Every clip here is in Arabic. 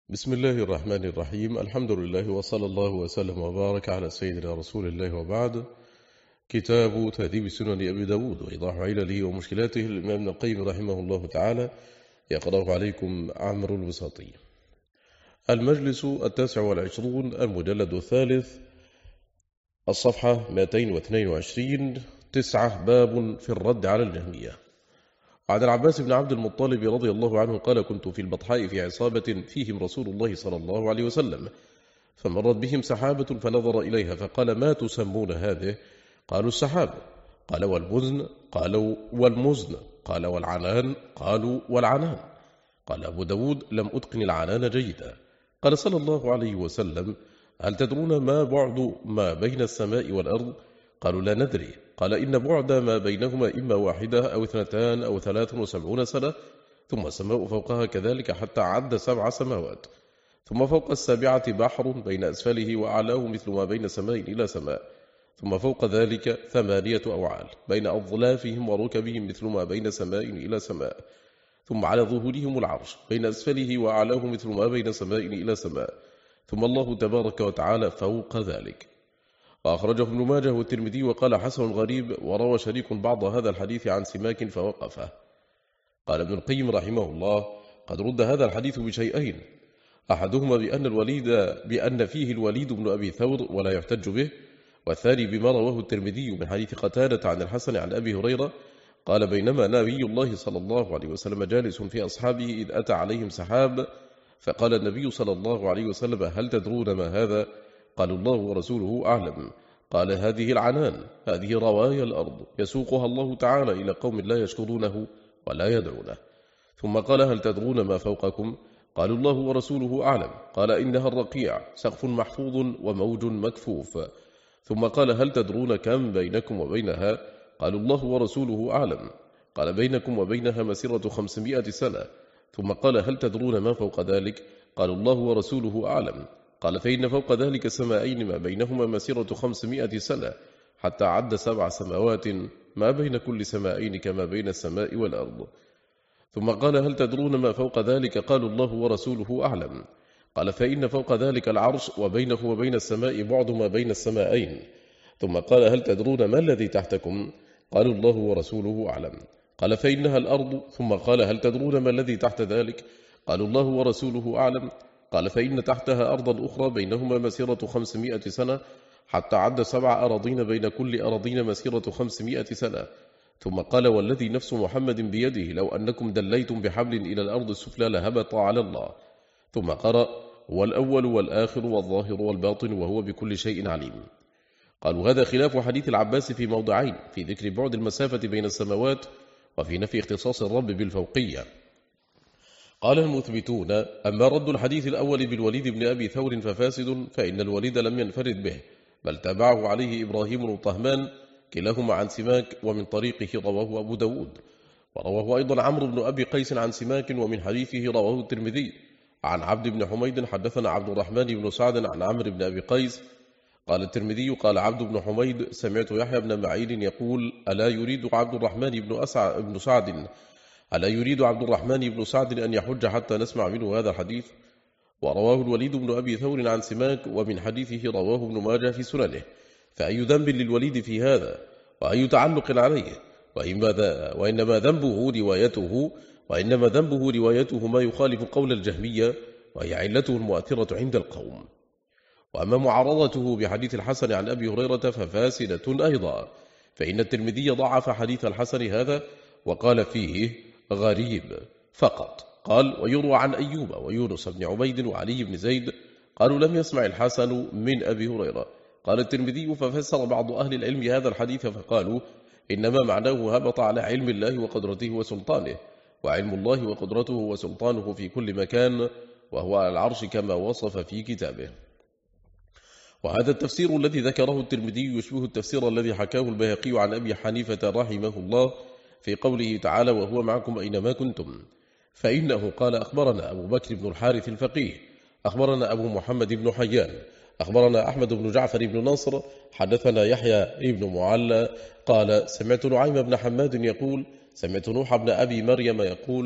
بسم الله الرحمن الرحيم. الحمد لله وصلى الله وسلم وبارك على سيدنا رسول الله، وبعد. كتاب تهذيب سنن أبي داود وإيضاح علله ومشكلاته للإمام ابن القيم رحمه الله تعالى، يقرأه عليكم عمرو البساطي. المجلس 29، المجلد الثالث، الصفحة 222، 9، باب في الرد على الجهمية. عن العباس بن عبد المطلب رضي الله عنه قال: كنت في البطحاء في عصابة فيهم رسول الله صلى الله عليه وسلم، فمرت بهم سحابة فنظر إليها فقال: ما تسمون هذه؟ قالوا: السحاب. قال: والمزن؟ قالوا: والمزن. قال: والعنان؟ قالوا: والعنان. قال أبو داود: لم أتقن العنان جيدا. قال صلى الله عليه وسلم: هل تدرون ما بعد ما بين السماء والأرض؟ قالوا: لا ندري. قال: إن بعد ما بينهما إما 1 أو 2 أو 73 سنة، ثم السماء فوقها كذلك حتى عد 7 سماوات، ثم فوق السابعة بحر بين أسفله وأعلاه مثل ما بين سماء إلى سماء، ثم فوق ذلك 8 أوعال بين أظلافهم وركبهم مثل ما بين سماء إلى سماء، ثم على ظهورهم العرش بين أسفله وأعلاه مثل ما بين سماء إلى سماء، ثم الله تبارك وتعالى فوق ذلك. وأخرجه ابن ماجه والترمذي وقال: حسن غريب. وروى شريك بعض هذا الحديث عن سماك فوقفه. قال ابن القيم رحمه الله: قد رد هذا الحديث بشيئين: أحدهما بأن فيه الوليد بن أبي ثور ولا يحتج به، والثاني بما رواه الترمذي من حديث قتادة عن الحسن عن أبي هريرة قال: بينما نبي الله صلى الله عليه وسلم جالس في أصحابه إذ أتى عليهم سحاب، فقال النبي صلى الله عليه وسلم: هل تدرون ما هذا؟ قالوا: الله ورسوله أعلم. قال: هذه العنان، هذه روايا الأرض يسوقها الله تعالى إلى قوم لا يشكرونه ولا يدعونه. ثم قال: هل تدرون ما فوقكم؟ قالوا: الله ورسوله أعلم. قال: إنها الرقيع، سقف محفوظ وموج مكفوف. ثم قال: هل تدرون كم بينكم وبينها؟ قالوا: الله ورسوله أعلم. قال: بينكم وبينها مسيرة 500 سنة. ثم قال: هل تدرون ما فوق ذلك؟ قالوا: الله ورسوله أعلم. قال: فإن فوق ذلك سمائين ما بينهما مسيرة 500 سنة، حتى عد 7 سماوات ما بين كل سمائين كما بين السماء والأرض. ثم قال: هل تدرون ما فوق ذلك؟ قالوا: الله ورسوله أعلم. قال: فإن فوق ذلك العرش، وبينه وبين السماء بعد ما بين السمائين. ثم قال: هل تدرون ما الذي تحتكم؟ قالوا: الله ورسوله أعلم. قال: فإنها الأرض. ثم قال: هل تدرون ما الذي تحت ذلك؟ قالوا: الله ورسوله أعلم. قال: فإن تحتها أرضا أخرى بينهما مسيرة 500 سنة، حتى عد 7 أراضين بين كل أراضين مسيرة 500 سنة. ثم قال: والذي نفس محمد بيده لو أنكم دليتم بحبل إلى الأرض السفلى لهبط على الله. ثم قرأ: والأول والآخر والظاهر والباطن وهو بكل شيء عليم. قالوا: هذا خلاف حديث العباس في موضعين: في ذكر بعد المسافة بين السماوات، وفي نفي اختصاص الرب بالفوقية. قال المثبتون: أما رد الحديث الأول بالوليد بن أبي ثور ففاسد، فإن الوليد لم ينفرد به، بل تابعه عليه إبراهيم بن طهمان، كلاهما عن سماك، ومن طريقه رواه أبو داود. ورواه أيضا عمرو بن أبي قيس عن سماك، ومن حديثه رواه الترمذي عن عبد بن حميد حدثنا عبد الرحمن بن سعد عن عمرو بن أبي قيس. قال الترمذي: قال عبد بن حميد: سمعت يحيى بن معين يقول: ألا يريد عبد الرحمن بن سعد أن يحج حتى نسمع منه هذا الحديث؟ ورواه الوليد بن أبي ثور عن سماك، ومن حديثه رواه ابن ماجه في سننه. فأي ذنب للوليد في هذا؟ وأي تعلق عليه؟ وإنما ذنبه روايته ما يخالف قول الجهمية، وهي علته المؤثرة عند القوم. وأما معارضته بحديث الحسن عن أبي هريرة ففاسدة أيضا، فإن الترمذي ضعف حديث الحسن هذا وقال فيه غريب فقط. قال: ويروى عن أيوب ويونس بن عبيد وعلي بن زيد قالوا: لم يسمع الحسن من أبي هريرة. قال الترمذي: ففسر بعض أهل العلم هذا الحديث فقالوا: إنما معناه هبط على علم الله وقدرته وسلطانه، وعلم الله وقدرته وسلطانه في كل مكان، وهو على العرش كما وصف في كتابه. وهذا التفسير الذي ذكره الترمذي يشبه التفسير الذي حكاه البيهقي عن أبي حنيفة رحمه الله في قوله تعالى: وهو معكم أينما كنتم. فإنه قال: أخبرنا أبو بكر بن الحارث الفقيه، أخبرنا أبو محمد بن حيان، أخبرنا أحمد بن جعفر بن نصر، حدثنا يحيى بن معلى قال: سمعت نعيم بن حماد يقول: سمعت نوح بن أبي مريم يقول: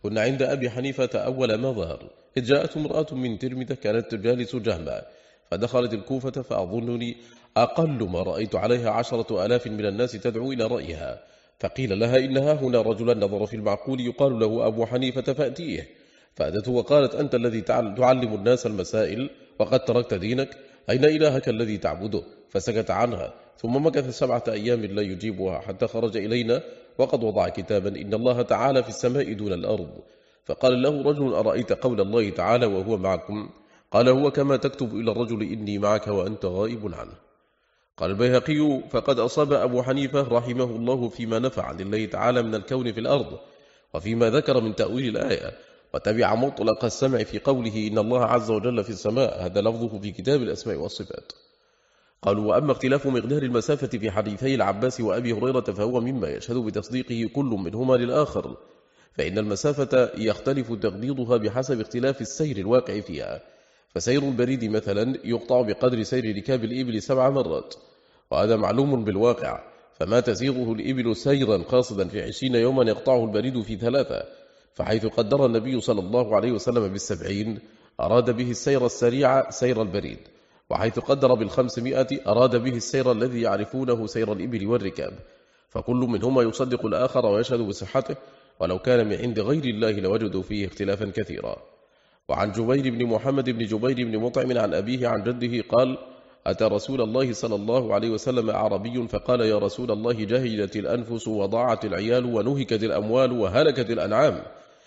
كنا عند أبي حنيفة أول ما ظهر، إذ جاءت امرأة من ترمذة كانت تجالس جهما، فدخلت الكوفة فأظنني أقل ما رأيت عليها 10,000 من الناس تدعو إلى رأيها، فقيل لها إنها هنا رجلا نظر في المعقول يقال له أبو حنيفة فأتيه، فأتته وقالت أنت الذي تعلم الناس المسائل وقد تركت دينك، أين إلهك الذي تعبده؟ فسكت عنها، ثم مكث 7 أيام لا يجيبها حتى خرج إلينا وقد وضع كتابا إن الله تعالى في السماء دون الأرض، فقال له رجل أرأيت قول الله تعالى وهو معكم؟ قال هو كما تكتب إلى الرجل إني معك وأنت غائب عنه. قال البيهقي فقد أصاب أبو حنيفة رحمه الله فيما نفع عن الله تعالى من الكون في الأرض وفيما ذكر من تأويل الآية، وتبع مطلق السمع في قوله إن الله عز وجل في السماء، هذا لفظه في كتاب الأسماء والصفات. قالوا وأما اختلاف مقدار المسافة في حديثي العباس وأبي هريرة فهو مما يشهد بتصديقه كل منهما للآخر، فإن المسافة يختلف تقديرها بحسب اختلاف السير الواقع فيها، فسير البريد مثلا يقطع بقدر سير ركاب الإبل 7 مرات، وهذا معلوم بالواقع، فما تسيره الإبل سيرا قاصدا في 20 يوما يقطعه البريد في 3، فحيث قدر النبي صلى الله عليه وسلم بال70 أراد به السير السريع سير البريد، وحيث قدر بال500 أراد به السير الذي يعرفونه سير الإبل والركاب، فكل منهما يصدق الآخر ويشهد بصحته، ولو كان من عند غير الله لوجدوا فيه اختلافا كثيرا. وعن جبير بن محمد بن جبير بن مطعم عن أبيه عن جده قال أتى رسول الله صلى الله عليه وسلم عربي فقال يا رسول الله جهلت الأنفس وضاعت العيال ونهكت الأموال وهلكت الأنعام،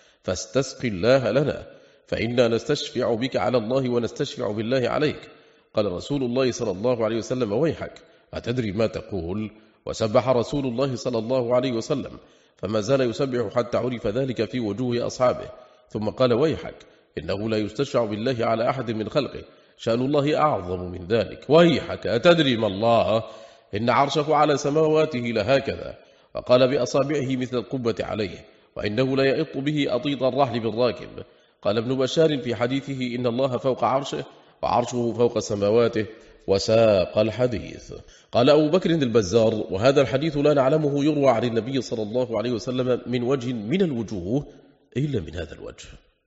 فاستسق الله لنا فإنا نستشفع بك على الله ونستشفع بالله عليك. قال رسول الله صلى الله عليه وسلم ويحك أتدري ما تقول؟ وسبح رسول الله صلى الله عليه وسلم، فما زال يسبح حتى عرف ذلك في وجوه أصحابه، ثم قال ويحك إنه لا يستشفع بالله على أحد من خلقه، شأن الله أعظم من ذلك. ويحك أتدري ما الله؟ إن عرشه على سماواته لهكذا، وقال بأصابعه مثل القبة عليه، وإنه لا يئط به أطيط الرحل بالراكب. قال ابن بشار في حديثه إن الله فوق عرشه وعرشه فوق سماواته، وساق الحديث. قال أبو بكر البزار وهذا الحديث لا نعلمه يروى عن النبي صلى الله عليه وسلم من وجه من الوجوه إلا من هذا الوجه.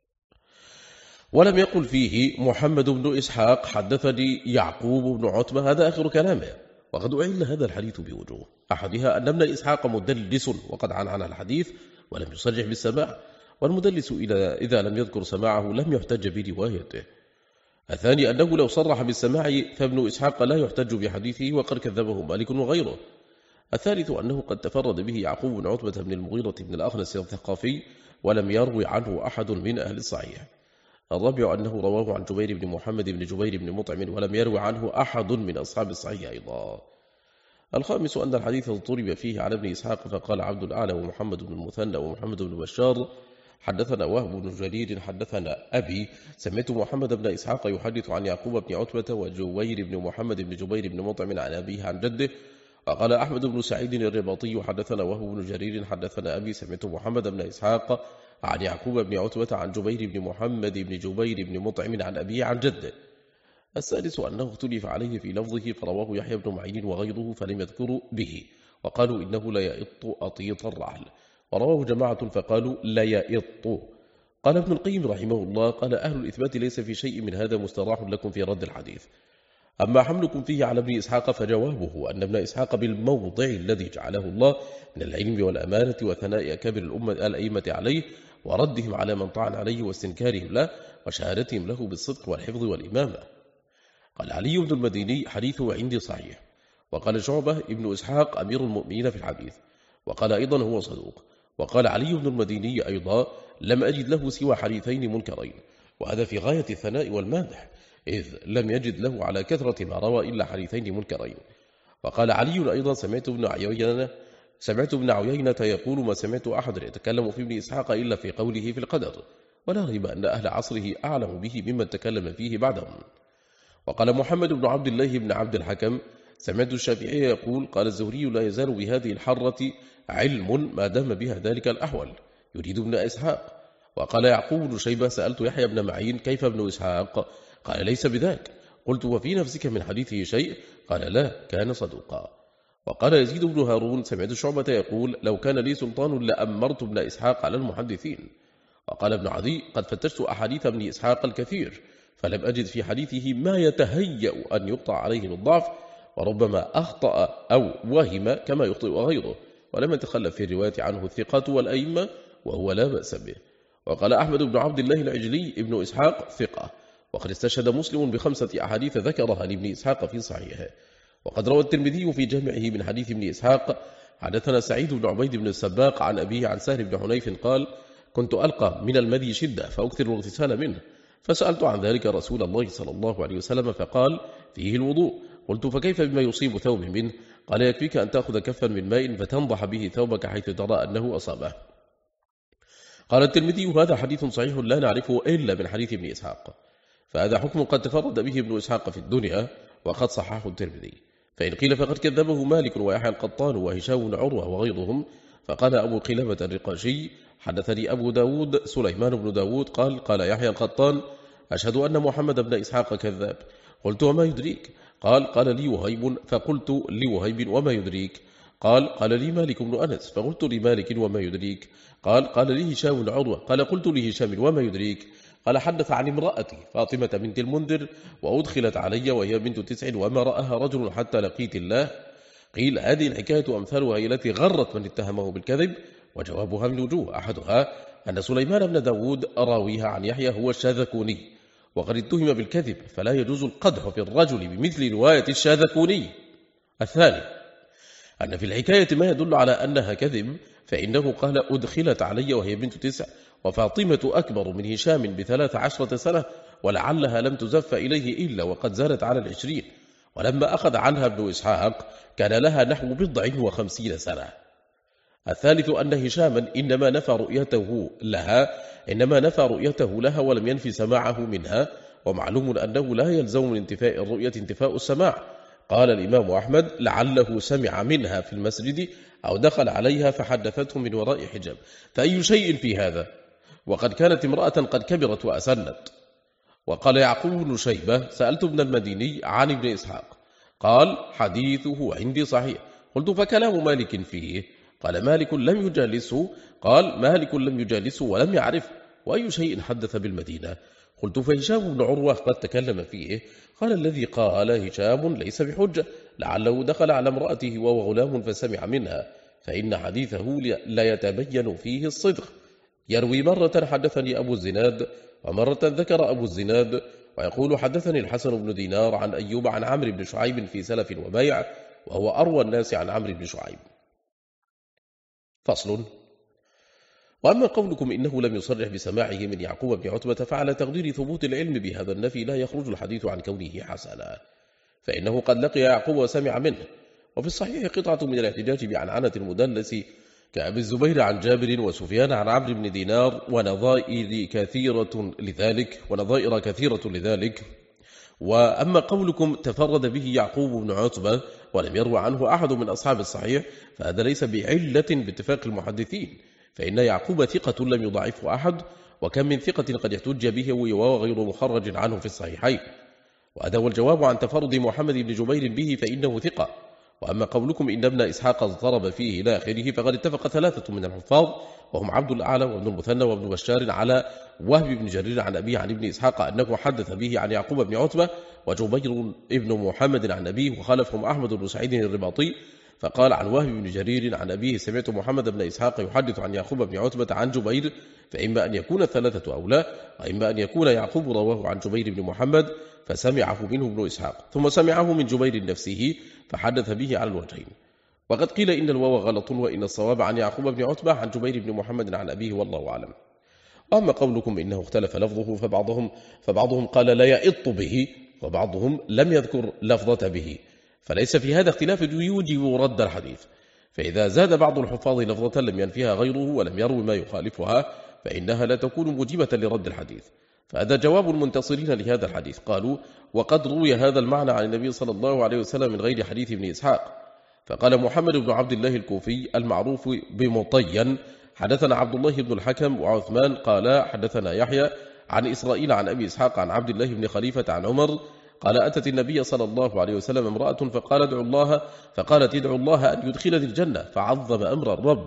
ولم يقل فيه محمد بن إسحاق حدثني يعقوب بن عتبة، هذا آخر كلامه. وقد أعل هذا الحديث بوجوه، أحدها أن ابن إسحاق مدلس وقد عن الحديث ولم يصرح بالسماع، والمدلس إذا لم يذكر سماعه لم يحتج بروايته. الثاني أنه لو صرح بالسماع فابن إسحاق لا يحتج بحديثه وقد كذبه مالك وغيره. الثالث أنه قد تفرد به يعقوب بن عتبة بن المغيرة بن الأخنس الثقافي ولم يروي عنه أحد من أهل الصحيح. الرابع أنه رواه عن جبير بن محمد بن جبير بن مطعم ولم يروي عنه أحد من أصحاب الصحيح أيضا. الخامس أن الحديث اضطرب فيه على ابن إسحاق، فقال عبد الأعلى ومحمد بن المثنى ومحمد بن بشار حدثنا وهب بن جرير حدثنا أبي، سمعت محمد بن إسحاق يحدث عن يعقوب بن عتبة وجوير بن محمد بن جبير بن مطعم عن أبيه عن جده. وقال أحمد بن سعيد الرباطي حدثنا وهب بن جرير حدثنا أبي، سمعت محمد بن إسحاق عن يعقوب بن عتبة عن جبير بن محمد بن جبير بن مطعم عن أبيه عن جده. السادس أنه اختلف عليه في لفظه، فرواه يحيى بن معين وغيره فلم يذكروا به، وقالوا إنه لا يئط أطيط الرعل، ورواه جماعة فقالوا لا يئط. قال ابن القيم رحمه الله قال أهل الإثبات ليس في شيء من هذا مستراح لكم في رد الحديث. أما حملكم فيه على ابن إسحاق فجوابه أن ابن إسحاق بالموضع الذي جعله الله من العلم والأمانة وثناء أكابر الأئمة عليه وردهم على من طعن عليه واستنكارهم له وشهادتهم له بالصدق والحفظ والإمامة. قال علي بن المديني حديثه عندي صحيح. وقال شعبة ابن إسحاق أمير المؤمنين في الحديث، وقال أيضا هو صدوق. وقال علي بن المديني أيضا لم أجد له سوى حديثين منكرين، وهذا في غاية الثناء والمادح، إذ لم يجد له على كثرة ما روى إلا حديثين منكرين. وقال علي أيضا سمعت ابن عيينة يقول ما سمعت أحد يتكلم في ابن إسحاق إلا في قوله في القدر، ولا ريب أن أهل عصره أعلم به ممن تكلم فيه بعدهم. وقال محمد بن عبد الله بن عبد الحكم سمعت الشافعي يقول قال الزهري لا يزال بهذه الحرة علم ما دام بها ذلك الأحول، يريد ابن إسحاق. وقال يعقوب بن شيبة سألت يحيى بن معين كيف ابن إسحاق؟ قال ليس بذاك. قلت وفي نفسك من حديثه شيء؟ قال لا، كان صدوقا. وقال يزيد بن هارون سمعت شعبة يقول لو كان لي سلطان لأمرت ابن إسحاق على المحدثين. وقال ابن عدي قد فتشت أحاديث ابن إسحاق الكثير فلم أجد في حديثه ما يتهيأ أن يقطع عليه بالضعف، وربما أخطأ أو وهم كما يخطئ غيره، ولم يتخلف في الرواية عنه الثقة والأئمة وهو لا بأس به. وقال أحمد بن عبد الله العجلي ابن إسحاق ثقة، وقد استشهد مسلم ب5 أحاديث ذكرها لابن إسحاق في صحيحه. وقد روى الترمذي في جامعه من حديث ابن إسحاق حدثنا سعيد بن عبيد بن السباق عن أبيه عن سهل بن حنيف قال: كنت ألقى من المذي شدة فأكثر الاغتسال منه، فسألت عن ذلك رسول الله صلى الله عليه وسلم فقال: فيه الوضوء. قلت: فكيف بما يصيب ثوب منه؟ قال: يكفيك أن تأخذ كفا من ماء فتنضح به ثوبك حيث ترى أنه أصابه. قال الترمذي: هذا حديث صحيح لا نعرفه إلا من حديث ابن إسحاق، فهذا حكم قد تفرد به ابن إسحاق في الدنيا وقد صححه الترمذي. فإن قيل فقد كذبه مالك ويحيى القطان وهشام بن عروة وغيرهم. فقال أبو قلابة الرقاشي: حدثني أبو داود سليمان بن داود قال يحيى القطان: أشهد أن محمد بن إسحاق كذاب. قلت: وما يدريك؟ قال لي وهيب. فقلت لوهيب: وما يدريك؟ قال لي مالك بن أنس. فقلت لمالك: وما يدريك؟ قال لي هشام بن عروة. قلت لهشام: وما يدريك؟ قال: حدث عن امرأتي فاطمة بنت المنذر، وأدخلت علي وهي بنت 9 وما رأها رجل حتى لقيت الله. قيل: هذه الحكاية أمثالها هي التي غرت من اتهمه بالكذب، وجوابها من وجوه. أحدها أن سليمان بن داود راويها عن يحيى هو الشاذكوني، وقد اتهم بالكذب، فلا يجوز القدح في الرجل بمثل رواية الشاذكوني. الثاني أن في الحكاية ما يدل على أنها كذب، فإنه قال: أدخلت علي وهي بنت 9، وفاطمة أكبر من هشام ب13 سنة، ولعلها لم تزف إليه إلا وقد زالت على 20، ولما أخذ عنها ابن إسحاق كان لها نحو 50 سنة. الثالث أن هشاما إنما نفى رؤيته لها ولم ينفي سماعه منها، ومعلوم أنه لا يلزم من انتفاء الرؤية انتفاء السماع. قال الإمام أحمد: لعله سمع منها في المسجد أو دخل عليها فحدثته من وراء حجاب، فأي شيء في هذا؟ وقد كانت امرأة قد كبرت وأسنت. وقال يعقوب بن شيبة: سألت ابن المديني عن ابن إسحاق قال: حديثه عندي صحيح. قلت: فكلام مالك فيه؟ قال: مالك لم يجالسه ولم يعرف، وأي شيء حدث بالمدينة؟ قلت: فهشام بن عروة قد تكلم فيه. قال: الذي قال هشام ليس بحجة، لعله دخل على امرأته وهو غلام فسمع منها، فإن حديثه لا يتبين فيه الصدق. يروي مرة حدثني أبو الزناد، ومرة ذكر أبو الزناد، ويقول: حدثني الحسن بن دينار عن أيوب عن عمرو بن شعيب في سلف وبيع، وهو أروى الناس عن عمرو بن شعيب. فصل. وأما قولكم إنه لم يصرح بسماعه من يعقوب بن عتبة، فعلى تقدير ثبوت العلم بهذا النفي لا يخرج الحديث عن كونه حسنا، فإنه قد لقي يعقوب وسمع منه. وفي الصحيح قطعة من الاحتجاج بعنعنة المدلس كأبي الزبير عن جابر وسفيان عن عمرو بن دينار ونظائر كثيرة لذلك. وأما قولكم تفرد به يعقوب بن عتبة ولم يروى عنه أحد من أصحاب الصحيح، فهذا ليس بعلة باتفاق المحدثين، فإن يعقوب ثقة لم يضعفه أحد، وكم من ثقة قد يحتج به وهو غير مخرج عنه في الصحيحين. وهذا هو الجواب عن تفرد محمد بن جبير به، فإنه ثقة. وأما قولكم إن ابن إسحاق اضطرب فيه إلى آخره، فقد اتفق 3 من الحفاظ، وهم عبد الأعلى وابن المثنى وابن بشار، على وهب بن جرير عن أبيه عن ابن إسحاق أنه حدث به عن يعقوب بن عتبة، وجبير ابن محمد عن أبيه، وخالفهم أحمد بن سعيد الرباطي فقال عن وهب بن جرير عن أبيه: سمعت محمد بن إسحاق يحدث عن يعقوب بن عتبة عن جبير، فإما أن يكون 3 أو لا، وإما أن يكون يعقوب رواه عن جبير بن محمد فسمعه منه ابن إسحاق، ثم سمعه من جبير نفسه فحدث به على الوجهين. وقد قيل إن الواو غلط، وإن الصواب عن يعقوب بن عتبة عن جبير بن محمد عن أبيه، والله أعلم. وأما قولكم إنه اختلف لفظه، فبعضهم قال لا يئط به، وبعضهم لم يذكر لفظة به، فليس في هذا اختلاف يوجب رد الحديث. فإذا زاد بعض الحفاظ لفظة لم ينفيها غيره ولم يروي ما يخالفها، فإنها لا تكون موجبة لرد الحديث. فهذا جواب المنتصرين لهذا الحديث. قالوا: وقد روي هذا المعنى عن النبي صلى الله عليه وسلم من غير حديث ابن إسحاق. فقال محمد بن عبد الله الكوفي المعروف بمطين: حدثنا عبد الله بن الحكم وعثمان قال حدثنا يحيى عن إسرائيل عن أبي إسحاق عن عبد الله بن خليفة عن عمر قال: أتت النبي صلى الله عليه وسلم امرأة فقالت ادعوا الله أن يدخلني الجنة، فعظم أمر الرب،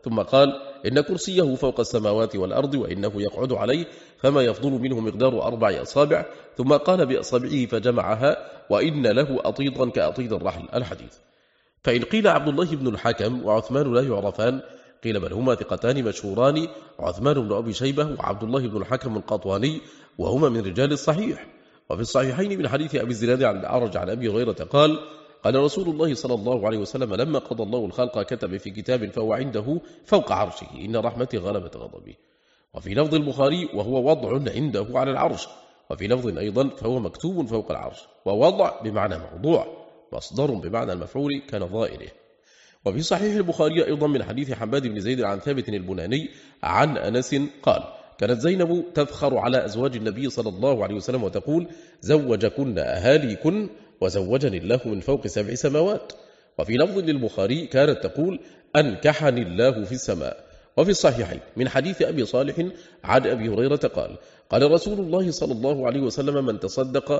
ثم قال إن كرسيه فوق السماوات والأرض وإنه يقعد عليه فما يفضل منه مقدار 4 أصابع، ثم قال بأصابعه فجمعها وإن له أطيطا كأطيط الرحل. الحديث. فإن قيل عبد الله بن الحكم وعثمان لا يعرفان، قيل بل هما ثقتان مشهوران، عثمان بن أبي شيبة وعبد الله بن الحكم القطواني، وهما من رجال الصحيح. وفي الصحيحين من حديث أبي الزناد عن الأعرج عن أبي هريرة قال قال رسول الله صلى الله عليه وسلم لما قضى الله الخلق كتب في كتاب فهو عنده فوق عرشه إن رحمتي غلبت غضبي. وفي لفظ البخاري وهو وضع عنده على العرش، وفي لفظ أيضا فهو مكتوب فوق العرش، ووضع بمعنى موضوع، مصدر بمعنى المفعول كنظائره. وفي صحيح البخاري أيضا من حديث حماد بن زيد عن ثابت البناني عن أنس قال كانت زينب تفخر على أزواج النبي صلى الله عليه وسلم وتقول زوجكن أهاليكن وزوجني الله من فوق 7 سماوات. وفي لفظ للبخاري كانت تقول أنكحني الله في السماء. وفي الصحيحين من حديث أبي صالح عن أبي هريرة قال قال رسول الله صلى الله عليه وسلم من تصدق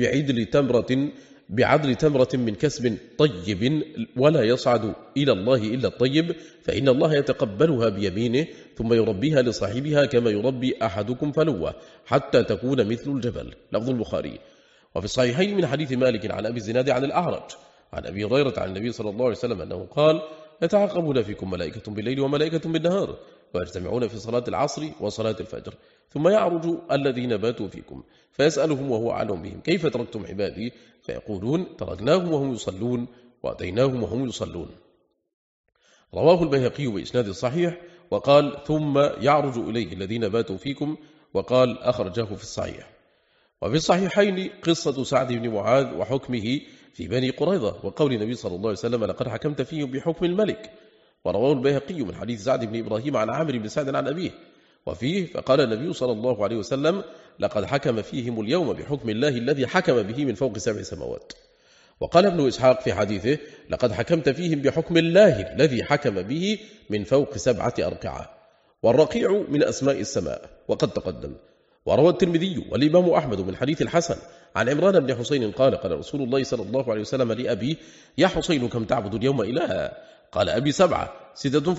بعدل تمرة من كسب طيب ولا يصعد إلى الله إلا الطيب فإن الله يتقبلها بيمينه ثم يربيها لصاحبها كما يربي أحدكم فلوة حتى تكون مثل الجبل. لفظ البخاري. وفي الصحيحين من حديث مالك عن أبي الزناد عن الأعرج عن أبي هريرة عن النبي صلى الله عليه وسلم أنه قال يتعاقبون فيكم ملائكة بالليل وملائكة بالنهار ويجتمعون في صلاة العصر وصلاة الفجر ثم يعرج الذين باتوا فيكم فيسألهم وهو أعلم بهم كيف تركتم عبادي فيقولون تركناهم وهم يصلون وأتيناهم وهم يصلون. رواه البيهقي بإسناد الصحيح وقال ثم يعرج إليه الذين باتوا فيكم وقال أخرجه في الصحيح. وفي الصحيحين قصة سعد بن معاذ وحكمه في بني قريظة وقول النبي صلى الله عليه وسلم لقد حكمت فيهم بحكم الملك. ورواه البيهقي من حديث سعد بن إبراهيم عن عامر بن سعد عن أبيه وفيه فقال النبي صلى الله عليه وسلم لقد حكم فيهم اليوم بحكم الله الذي حكم به من فوق 7 سماوات. وقال ابن إسحاق في حديثه لقد حكمت فيهم بحكم الله الذي حكم به من فوق 7 أرقعة. والرقيع من أسماء السماء وقد تقدم. وروى الترمذي والإمام أحمد من حديث الحسن عن عمران بن حسين قال قال رسول الله صلى الله عليه وسلم لأبي يا حسين كم تعبد اليوم إلها؟ قال أبي 7، 6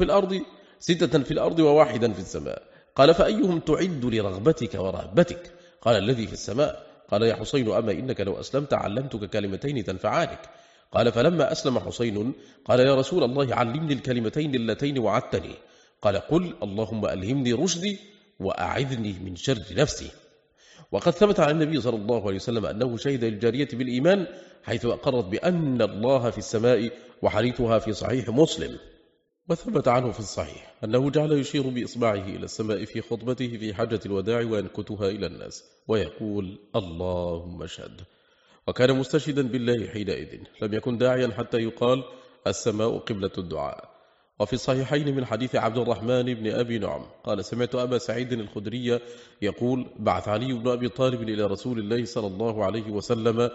في الأرض و1 في السماء. قال فأيهم تعد لرغبتك ورهبتك؟ قال الذي في السماء. قال يا حسين أما إنك لو أسلمت علمتك كلمتين تنفعانك. قال فلما أسلم حسين قال يا رسول الله علمني الكلمتين اللتين وعدتني. قال قل اللهم ألهمني رشدي وأعذني من شر نفسي. وقد ثبت عن النبي صلى الله عليه وسلم أنه شهد للجارية بالإيمان حيث أقرت بأن الله في السماء وحديثها في صحيح مسلم. وثبت عنه في الصحيح أنه جعل يشير بإصبعه إلى السماء في خطبته في حجة الوداع وينكتها إلى الناس ويقول اللهم اشهد. وكان مستشهدا بالله حينئذ لم يكن داعيا حتى يقال السماء قبلة الدعاء. وفي الصحيحين من حديث عبد الرحمن بن أبي نعم قال سمعت أبا سعيد الخدري يقول بعث علي بن أبي طالب إلى رسول الله صلى الله عليه وسلم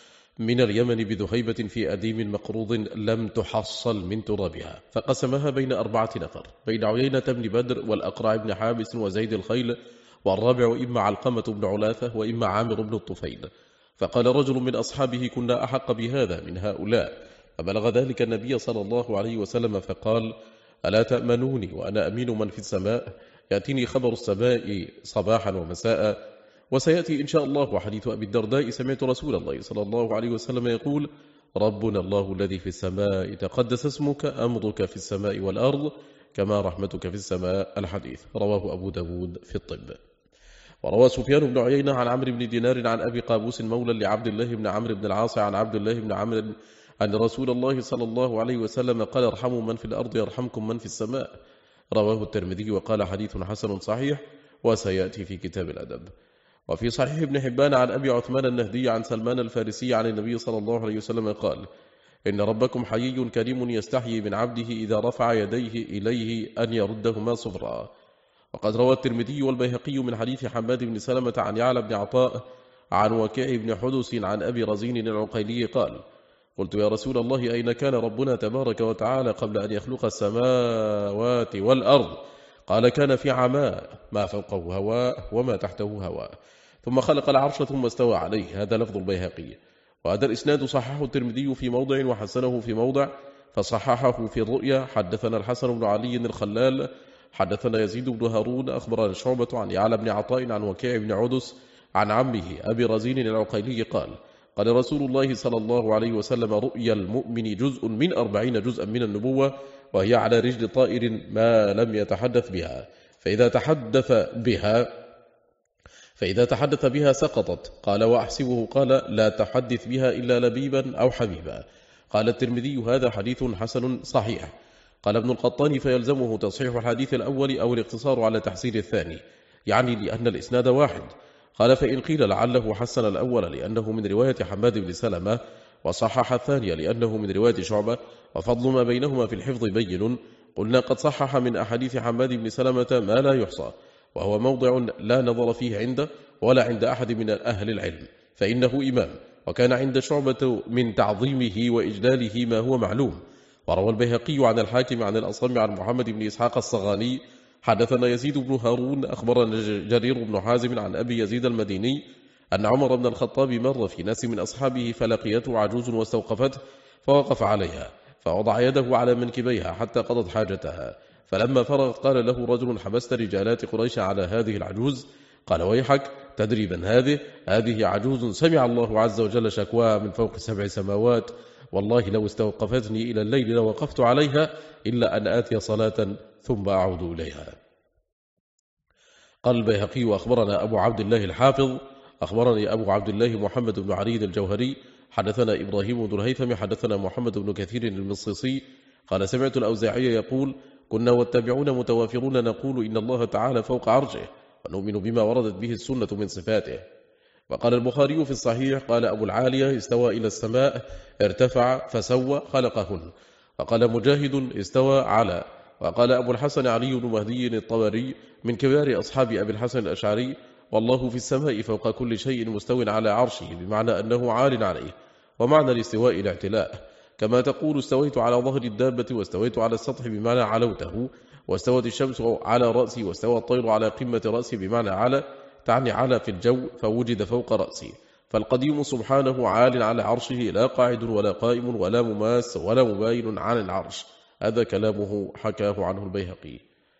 من اليمن بذهيبة في أديم مقروض لم تحصل من ترابها فقسمها بين 4 نفر بين عيينة بن بدر والأقرع بن حابس وزيد الخيل والرابع إما علقمة بن علاثة وإما عامر بن الطفيل. فقال رجل من أصحابه كنا أحق بهذا من هؤلاء فبلغ ذلك النبي صلى الله عليه وسلم فقال ألا تأمنوني وأنا أمين من في السماء يأتيني خبر السماء صباحا ومساء وسيأتي إن شاء الله. وحديث أبي الدرداء سمعت رسول الله صلى الله عليه وسلم يقول ربنا الله الذي في السماء تقدس اسمك أمرك في السماء والأرض كما رحمتك في السماء. الحديث رواه أبو داود في الطب. وروى سفيان بن عيينة عن عمرو بن دينار عن أبي قابوس مولى لعبد الله بن عمرو بن العاص عن عبد الله بن عمرو أن رسول الله صلى الله عليه وسلم قال ارحموا من في الأرض يرحمكم من في السماء. رواه الترمذي وقال حديث حسن صحيح وسيأتي في كتاب الأدب. وفي صحيح ابن حبان عن أبي عثمان النهدي عن سلمان الفارسي عن النبي صلى الله عليه وسلم قال إن ربكم حيي كريم يستحيي من عبده إذا رفع يديه إليه أن يردهما صفرا. وقد روى الترمذي والبيهقي من حديث حماد بن سلمة عن يعلى بن عطاء عن وكيع بن حدث عن أبي رزين العقيلي قال قلت يا رسول الله أين كان ربنا تبارك وتعالى قبل أن يخلق السماوات والأرض؟ قال كان في عماء ما فوقه هواء وما تحته هواء ثم خلق العرش ثم استوى عليه. هذا لفظ البيهقي. وهذا الإسناد صححه الترمذي في موضع وحسنه في موضع فصححه في الرؤيا. حدثنا الحسن بن علي الخلال حدثنا يزيد بن هارون أخبرنا شعبة عن يعلى بن عطاء عن وكيع بن عدس عن عمه أبي رزين العقيلي قال قال رسول الله صلى الله عليه وسلم رؤيا المؤمن جزء من 40 جزءا من النبوة، وهي على رجل طائر ما لم يتحدث بها، فإذا تحدث بها سقطت. قال وأحسبه قال لا تحدث بها إلا لبيبا أو حبيبا. قال الترمذي هذا حديث حسن صحيح. قال ابن القطان فيلزمه تصحيح الحديث الأول أو الاقتصار على تحسين الثاني، يعني لأن الإسناد واحد. قال فإن قيل لعله حسن الأول لأنه من رواية حماد بن سلمة، وصحح الثاني لأنه من رواية شعبة، وفضل ما بينهما في الحفظ بين، قلنا قد صحح من أحاديث حماد بن سلمة ما لا يحصى، وهو موضع لا نظر فيه عنده ولا عند أحد من أهل العلم، فإنه إمام، وكان عند شعبة من تعظيمه وإجلاله ما هو معلوم. وروى البيهقي عن الحاكم عن الأصم عن محمد بن إسحاق الصغاني حدثنا يزيد بن هارون أخبرنا جرير بن حازم عن أبي يزيد المديني أن عمر بن الخطاب مر في ناس من أصحابه فلقيته عجوز واستوقفته فوقف عليها فوضع يده على منكبيها حتى قضت حاجتها، فلما فرغت قال له رجل حبست رجالات قريش على هذه العجوز؟ قال ويحك تدري من هذه عجوز سمع الله عز وجل شكواها من فوق 7 سماوات، والله لو استوقفتني إلى الليل لوقفت عليها إلا أن آتي صلاة ثم أعود إليها. قال البيهقي وأخبرنا أبو عبد الله الحافظ أخبرني أبو عبد الله محمد بن علي الجوهري حدثنا إبراهيم بن الهيثم حدثنا محمد بن كثير المصيصي قال سمعت الأوزاعي يقول كنا والتابعون متوافرون نقول إن الله تعالى فوق عرشه ونؤمن بما وردت به السنة من صفاته. وقال البخاري في الصحيح قال أبو العالية استوى إلى السماء ارتفع فسوى خلقهن. وقال مجاهد استوى على. وقال أبو الحسن علي بن مهدي الطبري من كبار أصحاب أبي الحسن الأشعري والله في السماء فوق كل شيء مستو على عرشه، بمعنى أنه عال عليه، ومعنى الاستواء الاعتلاء، كما تقول استويت على ظهر الدابة واستويت على السطح بمعنى علوته، واستوت الشمس على رأسي واستوى الطير على قمة رأسي بمعنى على، تعني على في الجو فوجد فوق رأسي. فالقديم سبحانه عال على عرشه لا قاعد ولا قائم ولا مماس ولا مباين عن العرش. هذا كلامه حكاه عنه البيهقي.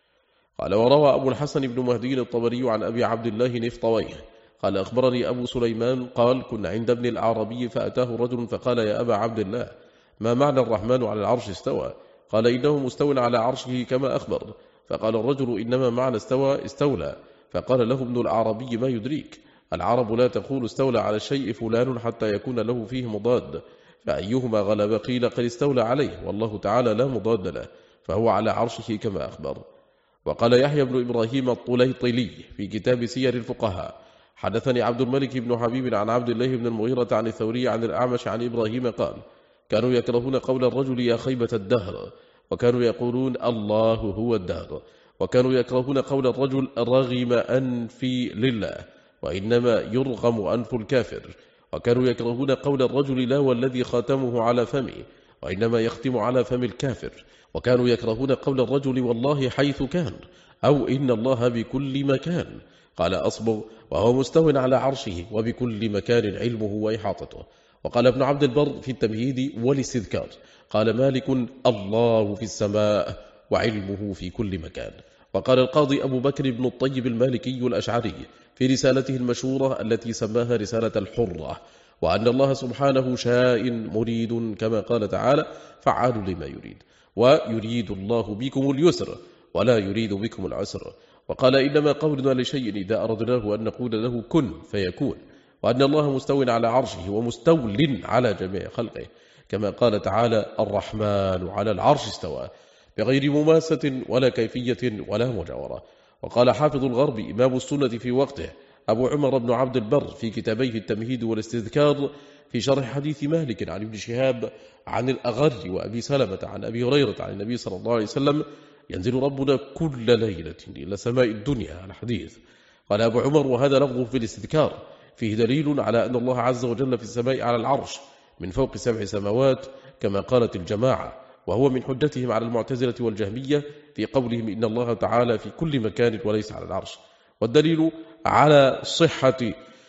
قال وروى أبو الحسن بن مهدي الطبري عن أبي عبد الله نفطويه قال أخبرني أبو سليمان قال كنا عند ابن العربي فأتاه رجل فقال يا أبا عبد الله ما معنى الرحمن على العرش استوى؟ قال إنه مستو على عرشه كما أخبر. فقال الرجل إنما معنى استوى استولى. فقال له ابن العربي ما يدريك، العرب لا تقول استولى على الشيء فلان حتى يكون له فيه مضاد، فأيهما غلب قيل قد استولى عليه، والله تعالى لا مضاد له فهو على عرشه كما أخبر. وقال يحيى بن إبراهيم الطليطلي في كتاب سير الفقهاء حدثني عبد الملك بن حبيب عن عبد الله بن المغيرة عن الثوري عن الأعمش عن إبراهيم قال كانوا يكرهون قول الرجل يا خيبة الدهر، وكانوا يقولون الله هو الدهر، وكانوا يكرهون قول الرجل رغم أنفي لله، وإنما يرغم أنف الكافر، وكانوا يكرهون قول الرجل لا والذي خاتمه على فمه، وإنما يختم على فم الكافر، وكانوا يكرهون قول الرجل والله حيث كان، أو إن الله بكل مكان. قال أصبغ وهو مستو على عرشه وبكل مكان علمه وإحاطته. وقال ابن عبد البر في التمهيد والاستذكار قال مالك الله في السماء وعلمه في كل مكان. وقال القاضي أبو بكر بن الطيب المالكي الأشعري في رسالته المشهورة التي سماها رسالة الحرة وأن الله سبحانه شاء مريد كما قال تعالى فعال لما يريد، ويريد الله بكم اليسر ولا يريد بكم العسر. وقال إنما قولنا لشيء إذا أردناه أن نقول له كن فيكون، وأن الله مستو على عرشه ومستول على جميع خلقه، كما قال تعالى الرحمن على العرش استوى، بغير مماسة ولا كيفية ولا مجاورة. وقال حافظ الغرب إمام السنة في وقته أبو عمر بن عبد البر في كتابيه التمهيد والاستذكار في شرح حديث مالك عن ابن شهاب عن الأغر وأبي سلمة عن أبي هريرة عن النبي صلى الله عليه وسلم ينزل ربنا كل ليلة إلى سماء الدنيا الحديث. قال أبو عمر وهذا لفظه في الاستذكار فيه دليل على أن الله عز وجل في السماء على العرش من فوق 7 سماوات كما قالت الجماعة، وهو من حجتهم على المعتزلة والجهمية في قولهم إن الله تعالى في كل مكان وليس على العرش. والدليل على صحة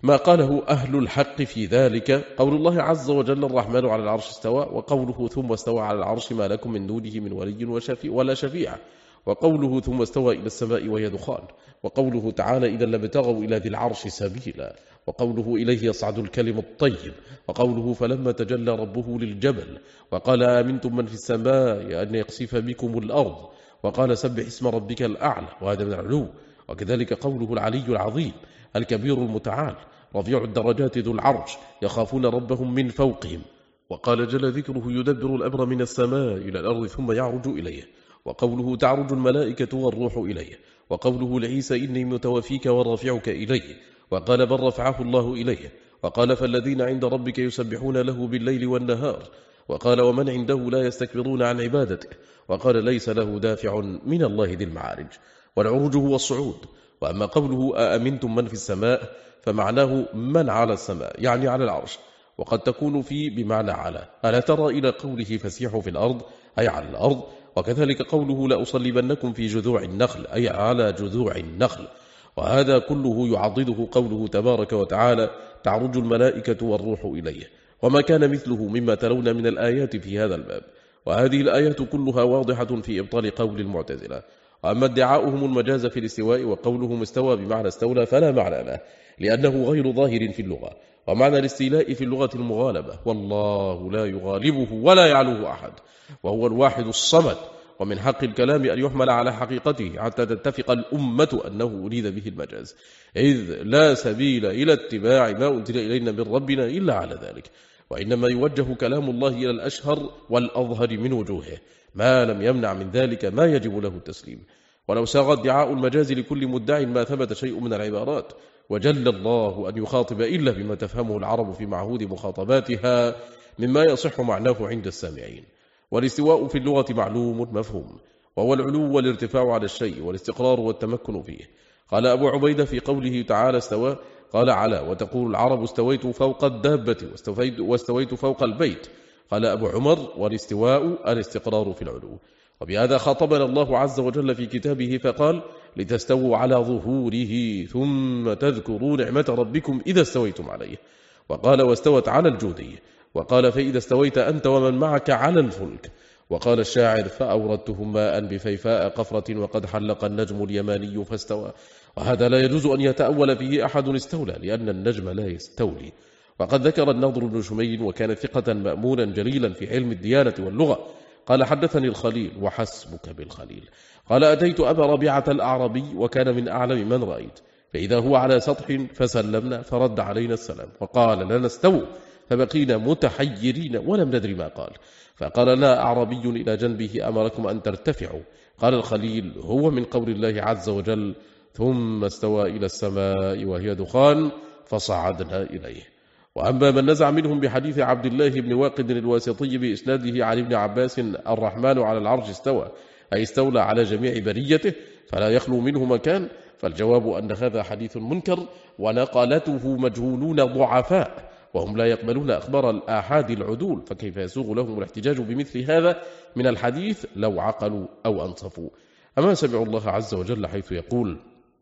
ما قاله أهل الحق في ذلك قول الله عز وجل الرحمن على العرش استوى، وقوله ثم استوى على العرش ما لكم من دونه من ولي ولا شفيع، وقوله ثم استوى إلى السماء وهي دخان، وقوله تعالى إذا لابتغوا إلى ذي العرش سبيلا، وقوله إليه يصعد الكلم الطيب، وقوله فلما تجلى ربه للجبل وقال آمنتم من في السماء أن يقصف بكم الأرض، وقال سبح اسم ربك الأعلى، وهذا من العلو. وكذلك قوله العلي العظيم الكبير المتعال رفيع الدرجات ذو العرش يخافون ربهم من فوقهم، وقال جل ذكره يدبر الأمر من السماء إلى الأرض ثم يعرج إليه، وقوله تعرج الملائكة والروح إليه، وقوله لعيسى إني متوفيك ورافعك إليه، وقال بل رفعه الله إليه، وقال فالذين عند ربك يسبحون له بالليل والنهار، وقال ومن عنده لا يستكبرون عن عبادته، وقال ليس له دافع من الله ذي المعارج. والعروج هو الصعود. وأما قوله أأمنتم من في السماء فمعناه من على السماء يعني على العرش، وقد تكون في بمعنى على. ألا ترى إلى قوله فسيحوا في الأرض أي على الأرض، وكذلك قوله لأصلبنكم في جذوع النخل أي على جذوع النخل. وهذا كله يعضده قوله تبارك وتعالى تعرج الملائكة والروح إليه، وما كان مثله مما ترون من الآيات في هذا الباب. وهذه الآيات كلها واضحة في إبطال قول المعتزلة. وأما ادعاؤهم المجاز في الاستواء وقولهم استوى بمعنى استولى فلا معنى له، لأنه غير ظاهر في اللغة. ومعنى الاستيلاء في اللغة المغالبة، والله لا يغالبه ولا يعلوه أحد، وهو الواحد الصمد. ومن حق الكلام أن يحمل على حقيقته حتى تتفق الأمة أنه أريد به المجاز، إذ لا سبيل إلى اتباع ما أنزل إلينا من ربنا إلا على ذلك. وإنما يوجه كلام الله إلى الأشهر والأظهر من وجوهه، ما لم يمنع من ذلك ما يجب له التسليم. ولو ساغ ادعاء المجاز لكل مدع ما ثبت شيء من العبارات، وجل الله أن يخاطب إلا بما تفهمه العرب في معهود مخاطباتها مما يصح معناه عند السامعين. والاستواء في اللغة معلوم مفهوم، وهو العلو والارتفاع على الشيء والاستقرار والتمكن فيه. قال أبو عبيدة في قوله تعالى استوى قال على، وتقول العرب استويت فوق الدابة واستويت فوق البيت. قال أبو عمر والاستواء الاستقرار في العلو. وبهذا خاطبنا الله عز وجل في كتابه فقال لتستووا على ظهوره ثم تذكروا نعمة ربكم إذا استويتم عليه. وقال واستوت على الجودي. وقال فإذا استويت أنت ومن معك على الفلك. وقال الشاعر فأوردتهم ماء بفيفاء قفرة وقد حلق النجم اليماني فاستوى. وهذا لا يجوز أن يتأول فيه أحد استولى، لأن النجم لا يستولي. وقد ذكر النضر بن شميل وكان ثقة مأمونا جليلا في علم الديانة واللغة قال حدثني الخليل وحسبك بالخليل قال أتيت أبا ربيعة الأعربي وكان من أعلم من رأيت، فإذا هو على سطح فسلمنا فرد علينا السلام وقال لنا استووا، فبقينا متحيرين ولم ندري ما قال، فقال لنا أعربي إلى جنبه أمركم أن ترتفعوا. قال الخليل هو من قول الله عز وجل ثم استوى إلى السماء وهي دخان فصعدنا إليه. وأما من نزع منهم بحديث عبد الله بن واقد الواسطي بإسناده عن ابن عباس الرحمن على العرش استوى أي استولى على جميع بريته فلا يخلو منه مكان، فالجواب أن هذا حديث منكر ونقلته مجهولون ضعفاء، وهم لا يقبلون أخبار الآحاد العدول، فكيف يسوغ لهم الاحتجاج بمثل هذا من الحديث لو عقلوا أو أنصفوا. أما سمعوا الله عز وجل حيث يقول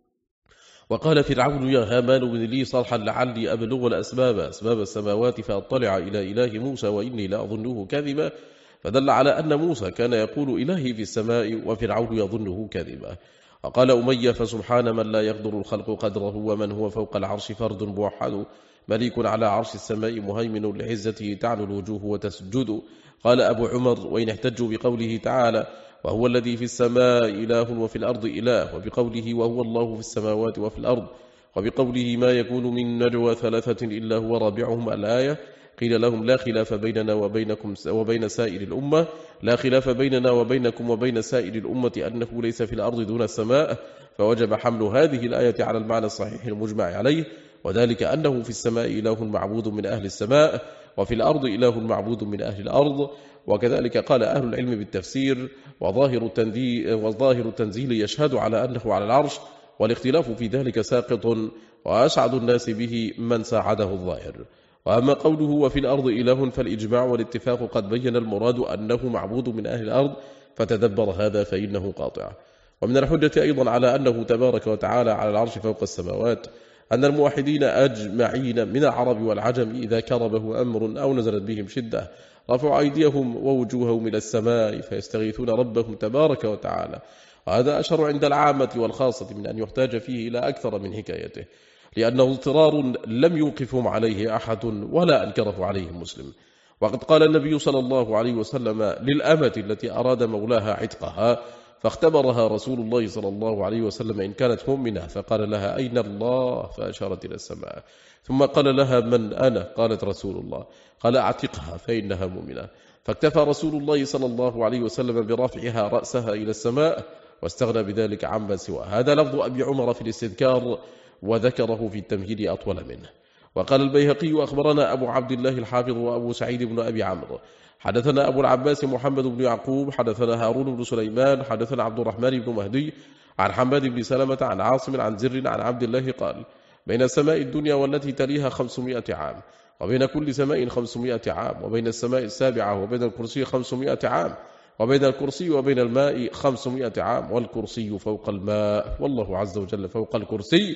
وقال فرعون يا هامان ابن لي صرحا لعلي أبلغ أسباب السماوات فأطلع إلى إله موسى وإني لأظنه كاذبا، فدل على أن موسى كان يقول إلهي في السماء وفرعون يظنه كاذبا. وقال أمية فسبحان من لا يقدر الخلق قدره ومن هو فوق العرش فرد موحد مليك على عرش السماء مهيمن لعزته تعلو الوجوه وتسجد. قال أبو عمر وإن احتجوا بقوله تعالى وهو الذي في السماء إله وفي الأرض إله، وبقوله وهو الله في السماوات وفي الأرض، وبقوله ما يكون من نجوى ثلاثة إلا هو رابعهم الآية، قيل لهم لا خلاف بيننا وبينكم وبين سائر الأمة، لا خلاف بيننا وبينكم وبين سائر الأمة أنه ليس في الأرض دون السماء، فوجب حمل هذه الآية على المعنى الصحيح المجمع عليه، وذلك أنه في السماء إله معبود من أهل السماء وفي الأرض إله معبود من أهل الأرض. وكذلك قال أهل العلم بالتفسير وظاهر التنزيل يشهد على أنه على العرش، والاختلاف في ذلك ساقط، وأسعد الناس به من ساعده الظاهر. وأما قوله وفي الأرض إله فالإجماع والاتفاق قد بين المراد أنه معبود من أهل الأرض، فتدبر هذا فإنه قاطع. ومن الحجة أيضا على أنه تبارك وتعالى على العرش فوق السماوات أن الموحدين أجمعين من العرب والعجم إذا كربه أمر أو نزلت بهم شدة رفعوا أيديهم ووجوههم إلى السماء فيستغيثون ربهم تبارك وتعالى، وهذا أشهر عند العامة والخاصة من أن يحتاج فيه إلى أكثر من حكايته، لأنه اضطرار لم يوقفهم عليه أحد ولا أنكره عليهم مسلم. وقد قال النبي صلى الله عليه وسلم للأمة التي أراد مولاها عتقها فاختبرها رسول الله صلى الله عليه وسلم إن كانت مؤمنة، فقال لها أين الله؟ فأشارت إلى السماء، ثم قال لها من أنا؟ قالت رسول الله، قال أعتقها فإنها مؤمنة، فاكتفى رسول الله صلى الله عليه وسلم برفعها رأسها إلى السماء واستغنى بذلك عما سواه. هذا لفظ أبي عمر في الاستذكار، وذكره في التمهيد أطول منه. وقال البيهقي أخبرنا أبو عبد الله الحافظ وأبو سعيد بن أبي عمرو حدثنا أبو العباس محمد بن يعقوب حدثنا هارون بن سليمان حدثنا عبد الرحمن بن مهدي عن حماد بن سلمة عن عاصم عن زر عن عبد الله قال بين السماء الدنيا والتي تليها 500 عام، وبين كل سماء 500 عام، وبين السماء السابعة وبين الكرسي 500 عام، وبين الكرسي وبين الماء 500 عام، والكرسي فوق الماء، والله عز وجل فوق الكرسي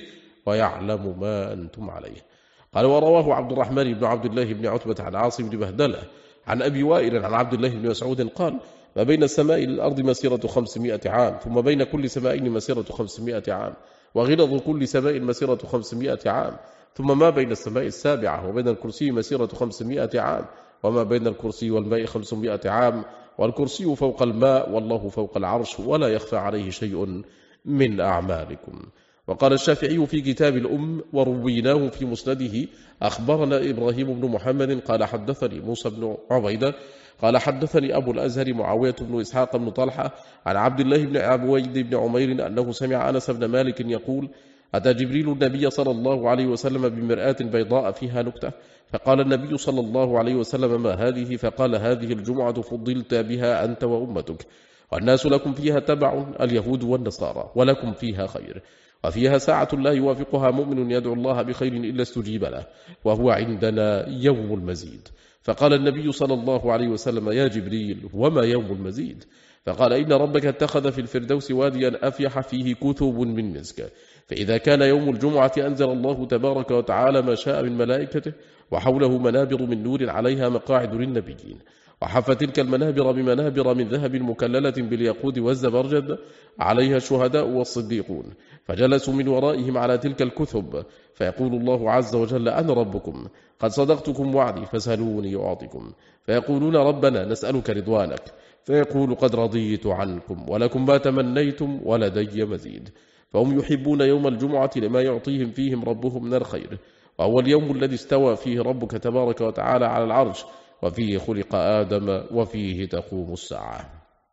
ويعلم ما أنتم عليه. قال ورواه عبد الرحمن بن عبد الله بن عتبة عن عاصم بن بهدلة عن أبي وائل عن عبد الله بن مسعود قال ما بين السماء للأرض مسيرة 500 عام، ثم بين كل سماء مسيرة 500 عام، وغلظ كل سماء مسيرة 500 عام، ثم ما بين السماء السابعة وبين الكرسي مسيرة 500 عام، وما بين الكرسي والماء 500 عام، والكرسي فوق الماء، والله فوق العرش، ولا يخفى عليه شيء من أعمالكم. وقال الشافعي في كتاب الأم ورويناه في مسنده أخبرنا إبراهيم بن محمد قال حدثني موسى بن عبيدة قال حدثني أبو الأزهر معاوية بن إسحاق بن طلحة عن عبد الله بن عبويد بن عمير أنه سمع أنس بن مالك يقول أتى جبريل النبي صلى الله عليه وسلم بمرآة بيضاء فيها نكتة، فقال النبي صلى الله عليه وسلم ما هذه؟ فقال هذه الجمعة فضلت بها أنت وأمتك، والناس لكم فيها تبع اليهود والنصارى، ولكم فيها خير، وفيها ساعة لا يوافقها مؤمن يدعو الله بخير إلا استجيب له، وهو عندنا يوم المزيد. فقال النبي صلى الله عليه وسلم يا جبريل وما يوم المزيد؟ فقال إن ربك اتخذ في الفردوس واديا أفيح فيه كثب من مسك، فإذا كان يوم الجمعة أنزل الله تبارك وتعالى ما شاء من ملائكته، وحوله منابر من نور عليها مقاعد للنبيين، وحف تلك المنابر بمنابر من ذهب مكللة بالياقوت والزبرجد عليها الشهداء والصديقون، فجلسوا من ورائهم على تلك الكثب، فيقول الله عز وجل أنا ربكم قد صدقتكم وعدي فاسألوني أعطكم، فيقولون ربنا نسألك رضوانك، فيقول قد رضيت عنكم ولكم ما تمنيتم ولدي مزيد. فهم يحبون يوم الجمعة لما يعطيهم فيهم ربهم من الخير، وهو اليوم الذي استوى فيه ربك تبارك وتعالى على العرش، وفيه خلق آدم، وفيه تقوم الساعة.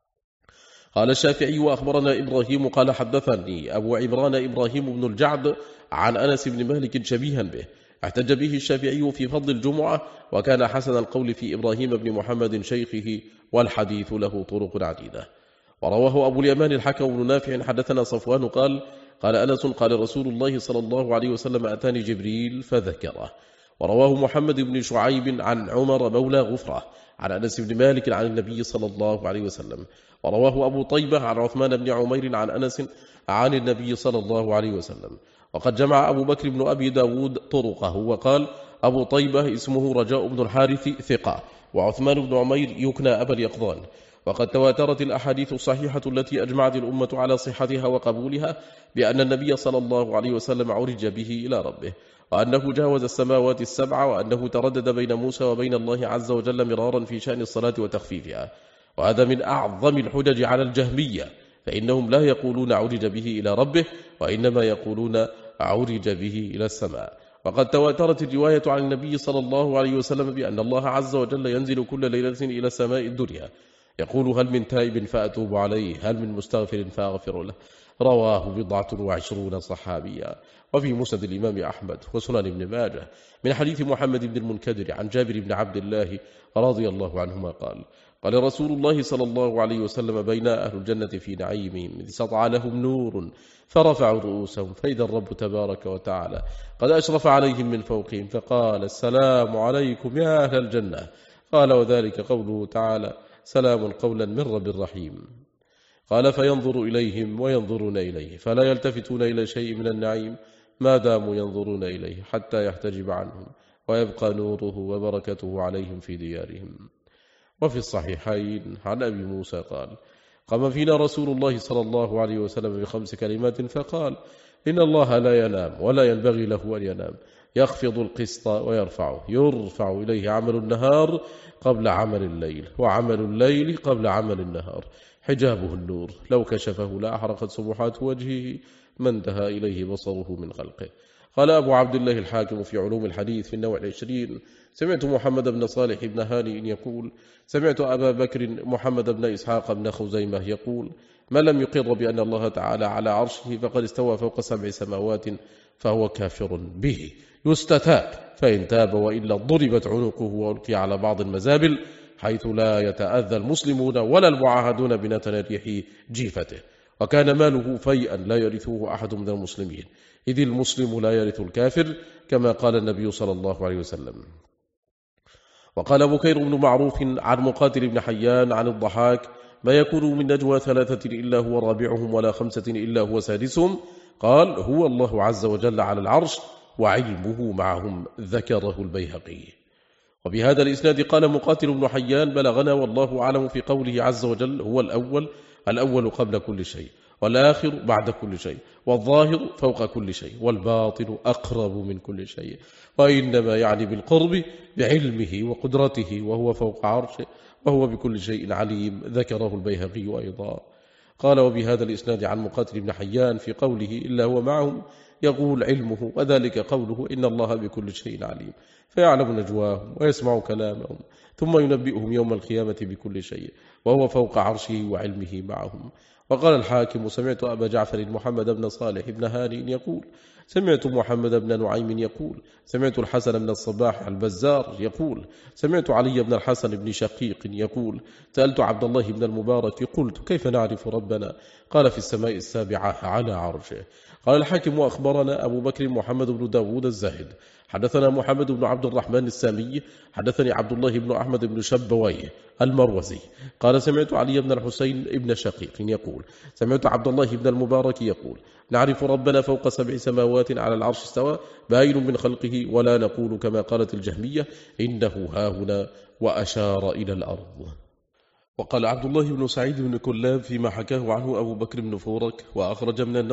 قال الشافعي وأخبرنا إبراهيم قال حدثني أبو عمران إبراهيم بن الجعد عن أنس بن مالك شبيها به، احتج به الشافعي في فضل الجمعة، وكان حسن القول في إبراهيم بن محمد شيخه، والحديث له طرق عديدة. ورواه أبو اليمان الحكم بن نافع حدثنا صفوان قال أنس قال رسول الله صلى الله عليه وسلم أتاني جبريل فذكره. ورواه محمد بن شعيب عن عمر مولى غفرة عن أنس بن مالك عن النبي صلى الله عليه وسلم. ورواه أبو طيبة عن عثمان بن عمير عن أنس عن النبي صلى الله عليه وسلم. وقد جمع أبو بكر بن أبي داود طرقه، وقال أبو طيبة اسمه رجاء بن الحارث ثقة، وعثمان بن عمير يكنى أبا اليقظان. وقد تواترت الأحاديث الصحيحة التي أجمعت الأمة على صحتها وقبولها بأن النبي صلى الله عليه وسلم عرج به إلى ربه، وأنه جاوز السماوات السبع، وأنه تردد بين موسى وبين الله عز وجل مرارا في شأن الصلاة وتخفيفها. وهذا من أعظم الحجج على الجهمية، فإنهم لا يقولون عرج به إلى ربه، وإنما يقولون عرج به إلى السماء. وقد تواترت الرواية عن النبي صلى الله عليه وسلم بأن الله عز وجل ينزل كل ليلة إلى سماء الدنيا يقول هل من تائب فأتوب عليه، هل من مستغفر فأغفر له. رواه 29 صحابيا. وفي مسند الإمام أحمد وسنن ابن ماجه من حديث محمد بن المنكدر عن جابر بن عبد الله رضي الله عنهما قال رسول الله صلى الله عليه وسلم بين أهل الجنة في نعيمهم إذ سطع لهم نور فرفعوا رؤوسهم فإذا الرب تبارك وتعالى قد أشرف عليهم من فوقهم فقال السلام عليكم يا أهل الجنة. قال وذلك قوله تعالى سلام قولا من رب رحيم. قال فينظر إليهم وينظرون إليه فلا يلتفتون إلى شيء من النعيم ما داموا ينظرون إليه حتى يحتجب عنهم ويبقى نوره وبركته عليهم في ديارهم. وفي الصحيحين عن أبي موسى قال: قام فينا رسول الله صلى الله عليه وسلم ب5 كلمات فقال: إن الله لا ينام ولا ينبغي له أن ينام، يخفض القسط ويرفعه، يرفع إليه عمل النهار قبل عمل الليل، وعمل الليل قبل عمل النهار، حجابه النور، لو كشفه لأحرقت سبحات وجهه ما انتهى إليه بصره من خلقه. قال أبو عبد الله الحاكم في علوم الحديث في النوع 20: سمعت محمد بن صالح بن هانئ يقول: سمعت أبا بكر محمد بن إسحاق بن خزيمة يقول: من لم يقر بأن الله تعالى على عرشه فقد استوى فوق 7 سماوات فهو كافر به، يستتاب، فإن تاب وإلا ضربت عنقه وألقي على بعض المزابل حيث لا يتأذى المسلمون ولا المعاهدون بنتن ريح جيفته، وكان ماله فيئا لا يرثه أحد من المسلمين، إذ المسلم لا يرث الكافر كما قال النبي صلى الله عليه وسلم. وقال بكير بن معروف عن مقاتل بن حيان عن الضحاك: ما يكون من نجوى 3 إلا هو رابعهم ولا 5 إلا هو سادسهم، قال: هو الله عز وجل على العرش وعلمه معهم، ذكره البيهقي. وبهذا الإسناد قال مقاتل بن حيان: بلغنا والله أعلم في قوله عز وجل: هو الأول قبل كل شيء، والآخر بعد كل شيء، والظاهر فوق كل شيء، والباطن أقرب من كل شيء، وإنما يعني بالقرب بعلمه وقدرته، وهو فوق عرشه وهو بكل شيء عليم، ذكره البيهقي أيضا. قال: وبهذا الإسناد عن مقاتل بن حيان في قوله: إلا هو معهم، يقول علمه، وذلك قوله: إن الله بكل شيء عليم، فيعلم نجواهم ويسمع كلامهم ثم ينبئهم يوم القيامة بكل شيء، وهو فوق عرشه وعلمه معهم. وقال الحاكم: سمعت أبا جعفر محمد بن صالح بن هانئ يقول: سمعت محمد بن نعيم يقول: سمعت الحسن بن الصباح البزار يقول: سمعت علي بن الحسن بن شقيق يقول: سألت عبد الله بن المبارك قلت: كيف نعرف ربنا؟ قال: في السماء السابعة على عرشه. قال الحاكم: وأخبرنا أبو بكر محمد بن داود الزاهد حدثنا محمد بن عبد الرحمن السامي حدثني عبد الله بن أحمد بن شبويه المروزي قال: سمعت علي بن الحسين بن شقيق يقول: سمعت عبد الله بن المبارك يقول: نعرف ربنا فوق 7 سماوات على العرش استوى، باين من خلقه، ولا نقول كما قالت الجهمية إنه هاهنا، وأشار إلى الأرض. وقال عبد الله بن سعيد بن كلاب فيما حكاه عنه أبو بكر بن فورك: وأخرج من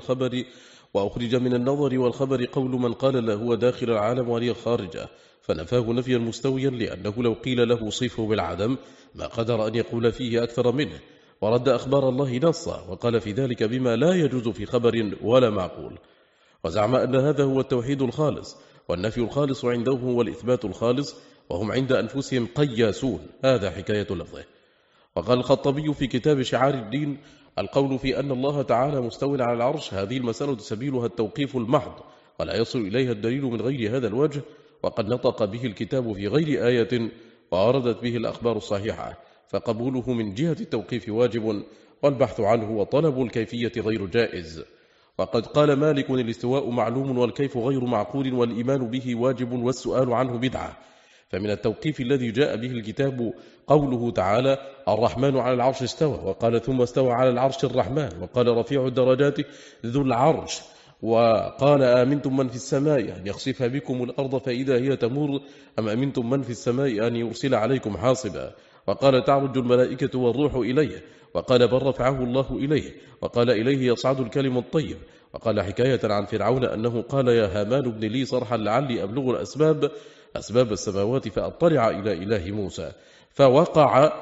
النظر والخبر قول من قال له هو داخل العالم ولي خارجه، فنفاه نفيا مستويا، لأنه لو قيل له صفه بالعدم ما قدر أن يقول فيه أكثر منه، ورد أخبار الله نصا، وقال في ذلك بما لا يجوز في خبر ولا معقول، وزعم أن هذا هو التوحيد الخالص، والنفي الخالص عندهم هو الإثبات الخالص، وهم عند أنفسهم قياسون، هذا حكاية لفظه. وقال الخطبي في كتاب شعار الدين: القول في أن الله تعالى مستو على العرش، هذه المسألة سبيلها التوقيف المحض، ولا يصل إليها الدليل من غير هذا الوجه، وقد نطق به الكتاب في غير آية وأردت به الأخبار الصحيحة، فقبوله من جهة التوقيف واجب، والبحث عنه وطلب الكيفية غير جائز. وقد قال مالك: الاستواء معلوم والكيف غير معقول، والإيمان به واجب والسؤال عنه بدعة. فمن التوقيف الذي جاء به الكتاب قوله تعالى: الرحمن على العرش استوى، وقال: ثم استوى على العرش الرحمن، وقال: رفيع الدرجات ذو العرش، وقال: آمنتم من في السماء أن يخسف بكم الأرض فإذا هي تمر، أم أمنتم من في السماء أن يرسل عليكم حاصبا، وقال: تعرج الملائكة والروح إليه، وقال: بل رفعه الله إليه، وقال: إليه يصعد الكلم الطيب، وقال حكاية عن فرعون أنه قال: يا هامان ابن لي صرحا لعلي أبلغ أسباب السماوات فأطلع إلى إله موسى، فوقع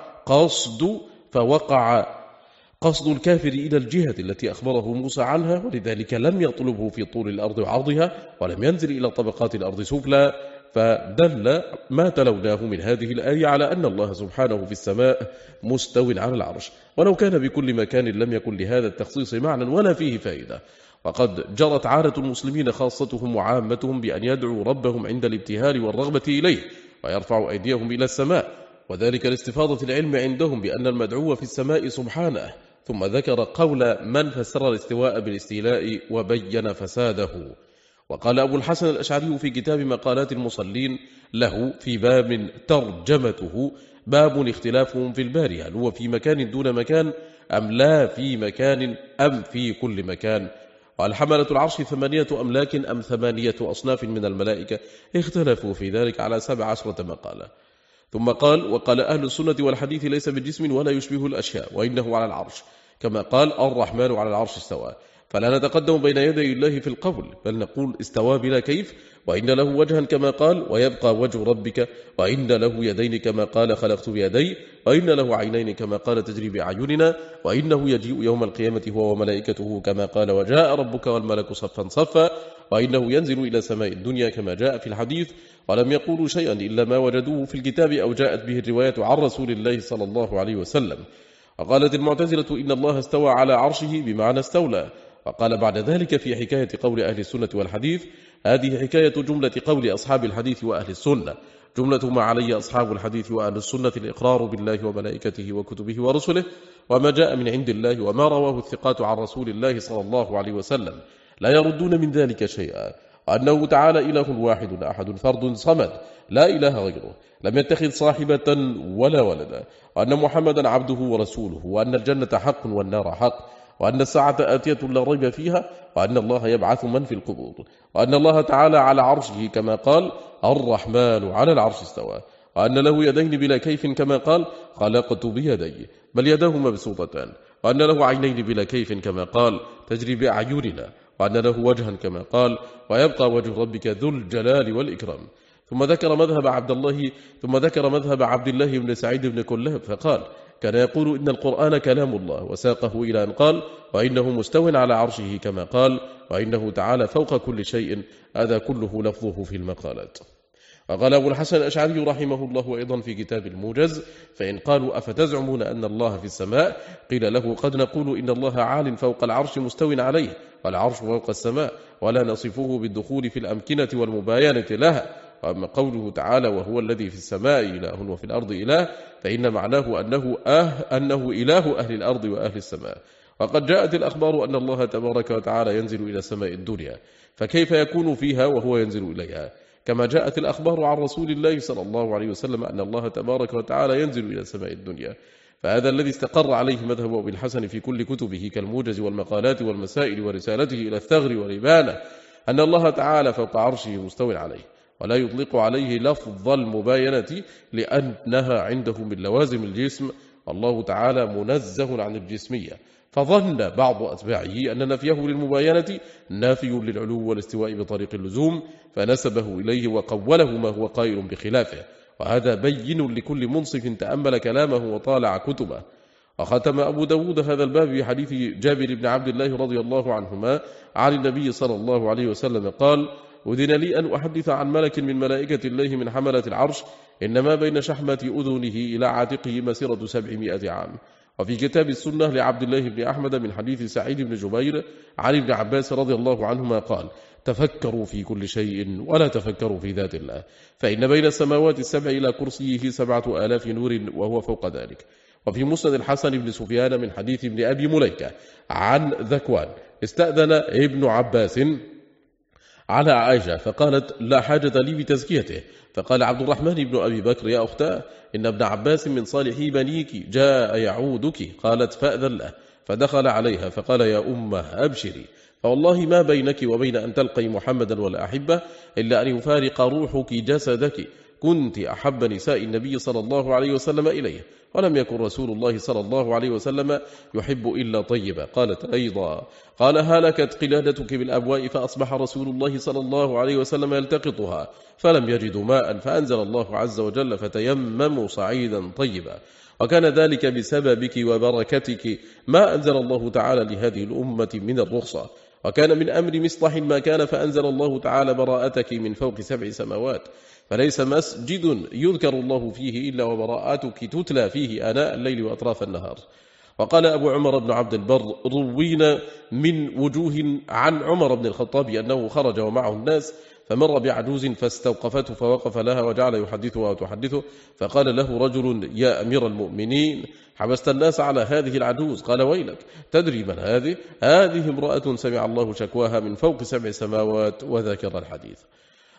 قصد الكافر إلى الجهة التي أخبره موسى عنها، ولذلك لم يطلبه في طول الأرض وعرضها، ولم ينزل إلى طبقات الأرض سفلا، فدل ما تلوناه من هذه الآية على أن الله سبحانه في السماء مستو على العرش، ولو كان بكل مكان لم يكن لهذا التخصيص معنى ولا فيه فائدة. وقد جرت عادة المسلمين خاصتهم وعامتهم بأن يدعوا ربهم عند الابتهال والرغبة إليه، ويرفعوا أيديهم إلى السماء، وذلك لاستفاضة العلم عندهم بأن المدعو في السماء سبحانه. ثم ذكر قول من فسر الاستواء بالاستيلاء وبين فساده. وقال أبو الحسن الأشعري في كتاب مقالات المصلين له في باب ترجمته: باب اختلافهم في الباري، هل هو في مكان دون مكان، أم لا في مكان، أم في كل مكان. وهل حملة العرش 8 أملاك أم 8 أصناف من الملائكة؟ اختلفوا في ذلك على 17 مقالة. ثم قال: وقال أهل السنة والحديث ليس بالجسم ولا يشبه الأشياء، وإنه على العرش، كما قال: الرحمن على العرش استوى. فلا نتقدم بين يدي الله في القول، بل نقول استوى بلا كيف، وإن له وجها كما قال: ويبقى وجه ربك، وإن له يدين كما قال: خلقت بيدي، وإن له عينين كما قال: تجري بأعيننا، وإنه يجيء يوم القيامة هو وملائكته كما قال: وجاء ربك والملك صفا صفا، وإنه ينزل إلى سماء الدنيا كما جاء في الحديث. ولم يقولوا شيئا إلا ما وجدوه في الكتاب أو جاءت به الرواية عن رسول الله صلى الله عليه وسلم. وقالت المعتزلة إن الله استوى على عرشه بمعنى استولى. وقال بعد ذلك في حكاية قول أهل السنة والحديث: هذه حكاية جملة قول أصحاب الحديث وأهل السنة. جملة ما علي أصحاب الحديث وأهل السنة الإقرار بالله وملائكته وكتبه ورسله وما جاء من عند الله وما رواه الثقات عن رسول الله صلى الله عليه وسلم، لا يردون من ذلك شيئا، وأنه تعالى إله واحد أحد فرد صمد لا إله غيره، لم يتخذ صاحبة ولا ولدا، وأن محمدا عبده ورسوله، وأن الجنة حق والنار حق، وأن الساعة آتية لا ريب فيها، وأن الله يبعث من في القبور، وأن الله تعالى على عرشه كما قال: الرحمن على العرش استوى، وأن له يدين بلا كيف كما قال: خلقت بيدي، بل يداه مبسوطتان، وأن له عينين بلا كيف كما قال: تجري بأعيننا، وأن له وجها كما قال: ويبقى وجه ربك ذو الجلال والإكرام. ثم ذكر مذهب عبد الله بن سعيد بن كلاب فقال: كان يقول إن القرآن كلام الله، وساقه إلى أن قال: وإنه مستو على عرشه كما قال: وإنه تعالى فوق كل شيء. هذا كله لفظه في المقالات. وقال أبو الحسن الأشعري رحمه الله أيضا في كتاب الموجز: فإن قالوا أفتزعمون أن الله في السماء؟ قيل له: قد نقول إن الله عال فوق العرش مستو عليه، والعرش فوق السماء، ولا نصفه بالدخول في الأمكنة والمباينة لها. وأما قوله تعالى: وهو الذي في السماء إله وفي الأرض إله، فإن معناه أنه إله أهل الأرض وأهل السماء. وقد جاءت الأخبار أن الله تبارك وتعالى ينزل إلى سماء الدنيا، فكيف يكون فيها وهو ينزل إليها؟ كما جاءت الأخبار عن رسول الله صلى الله عليه وسلم أن الله تبارك وتعالى ينزل إلى سماء الدنيا. فهذا الذي استقر عليه مذهب أبي الحسن في كل كتبه كالموجز والمقالات والمسائل ورسالته إلى الثغر والإبانة، أن الله تعالى فوق عرشه مستو عليه، ولا يطلق عليه لفظ المباينة لأنها عنده من لوازم الجسم، والله تعالى منزه عن الجسمية. فظن بعض أتباعه أن نفيه للمباينة نافي للعلو والاستواء بطريق اللزوم، فنسبه إليه وقوله ما هو قائل بخلافه، وهذا بين لكل منصف تأمل كلامه وطالع كتبه. وختم أبو داود هذا الباب بحديث جابر بن عبد الله رضي الله عنهما عن النبي صلى الله عليه وسلم قال: أذن لي أن أحدث عن ملك من ملائكة الله من حملة العرش، إنما بين شحمة أذنه إلى عاتقه مسيرة 700 عام. وفي كتاب السنة لعبد الله بن أحمد من حديث سعيد بن جبير عن ابن عباس رضي الله عنهما قال: تفكروا في كل شيء ولا تفكروا في ذات الله، فإن بين السماوات السبع إلى كرسيه 7000 نور وهو فوق ذلك. وفي مسند الحسن بن سفيان من حديث ابن أبي مليكة عن ذكوان: استأذن ابن عباس على عائشة فقالت: لا حاجة لي بتزكيته. فقال عبد الرحمن بن أبي بكر: يا أختاه، إن ابن عباس من صالحي بنيك جاء يعودك. قالت: فأذن له. فدخل عليها فقال: يا أمه أبشري، فوالله ما بينك وبين أن تلقي محمدا ولا أحبه إلا أن يفارق روحك جسدك. كنت أحب نساء النبي صلى الله عليه وسلم إليه، ولم يكن رسول الله صلى الله عليه وسلم يحب إلا طيبا. قالت أيضا: قال: هلكت قلادتك بالأبواء، فأصبح رسول الله صلى الله عليه وسلم يلتقطها فلم يجدوا ماء، فأنزل الله عز وجل: فتيمموا صعيدا طيبا. وكان ذلك بسببك وبركتك، ما أنزل الله تعالى لهذه الأمة من الرخصة. وكان من أمر مصطح ما كان، فأنزل الله تعالى براءتك من فوق 7 سماوات، فليس مسجد يذكر الله فيه إلا وبراءتك تتلى فيه آناء الليل وأطراف النهار. وقال أبو عمر بن عبد البر: روينا من وجوه عن عمر بن الخطاب أنه خرج ومعه الناس، فمر بعجوز فاستوقفته فوقف لها وجعل يحدثها وتحدثه، فقال له رجل: يا أمير المؤمنين، حبست الناس على هذه العجوز. قال: ويلك، تدري من هذه؟ هذه امرأة سمع الله شكواها من فوق 7 سماوات، وذكر الحديث.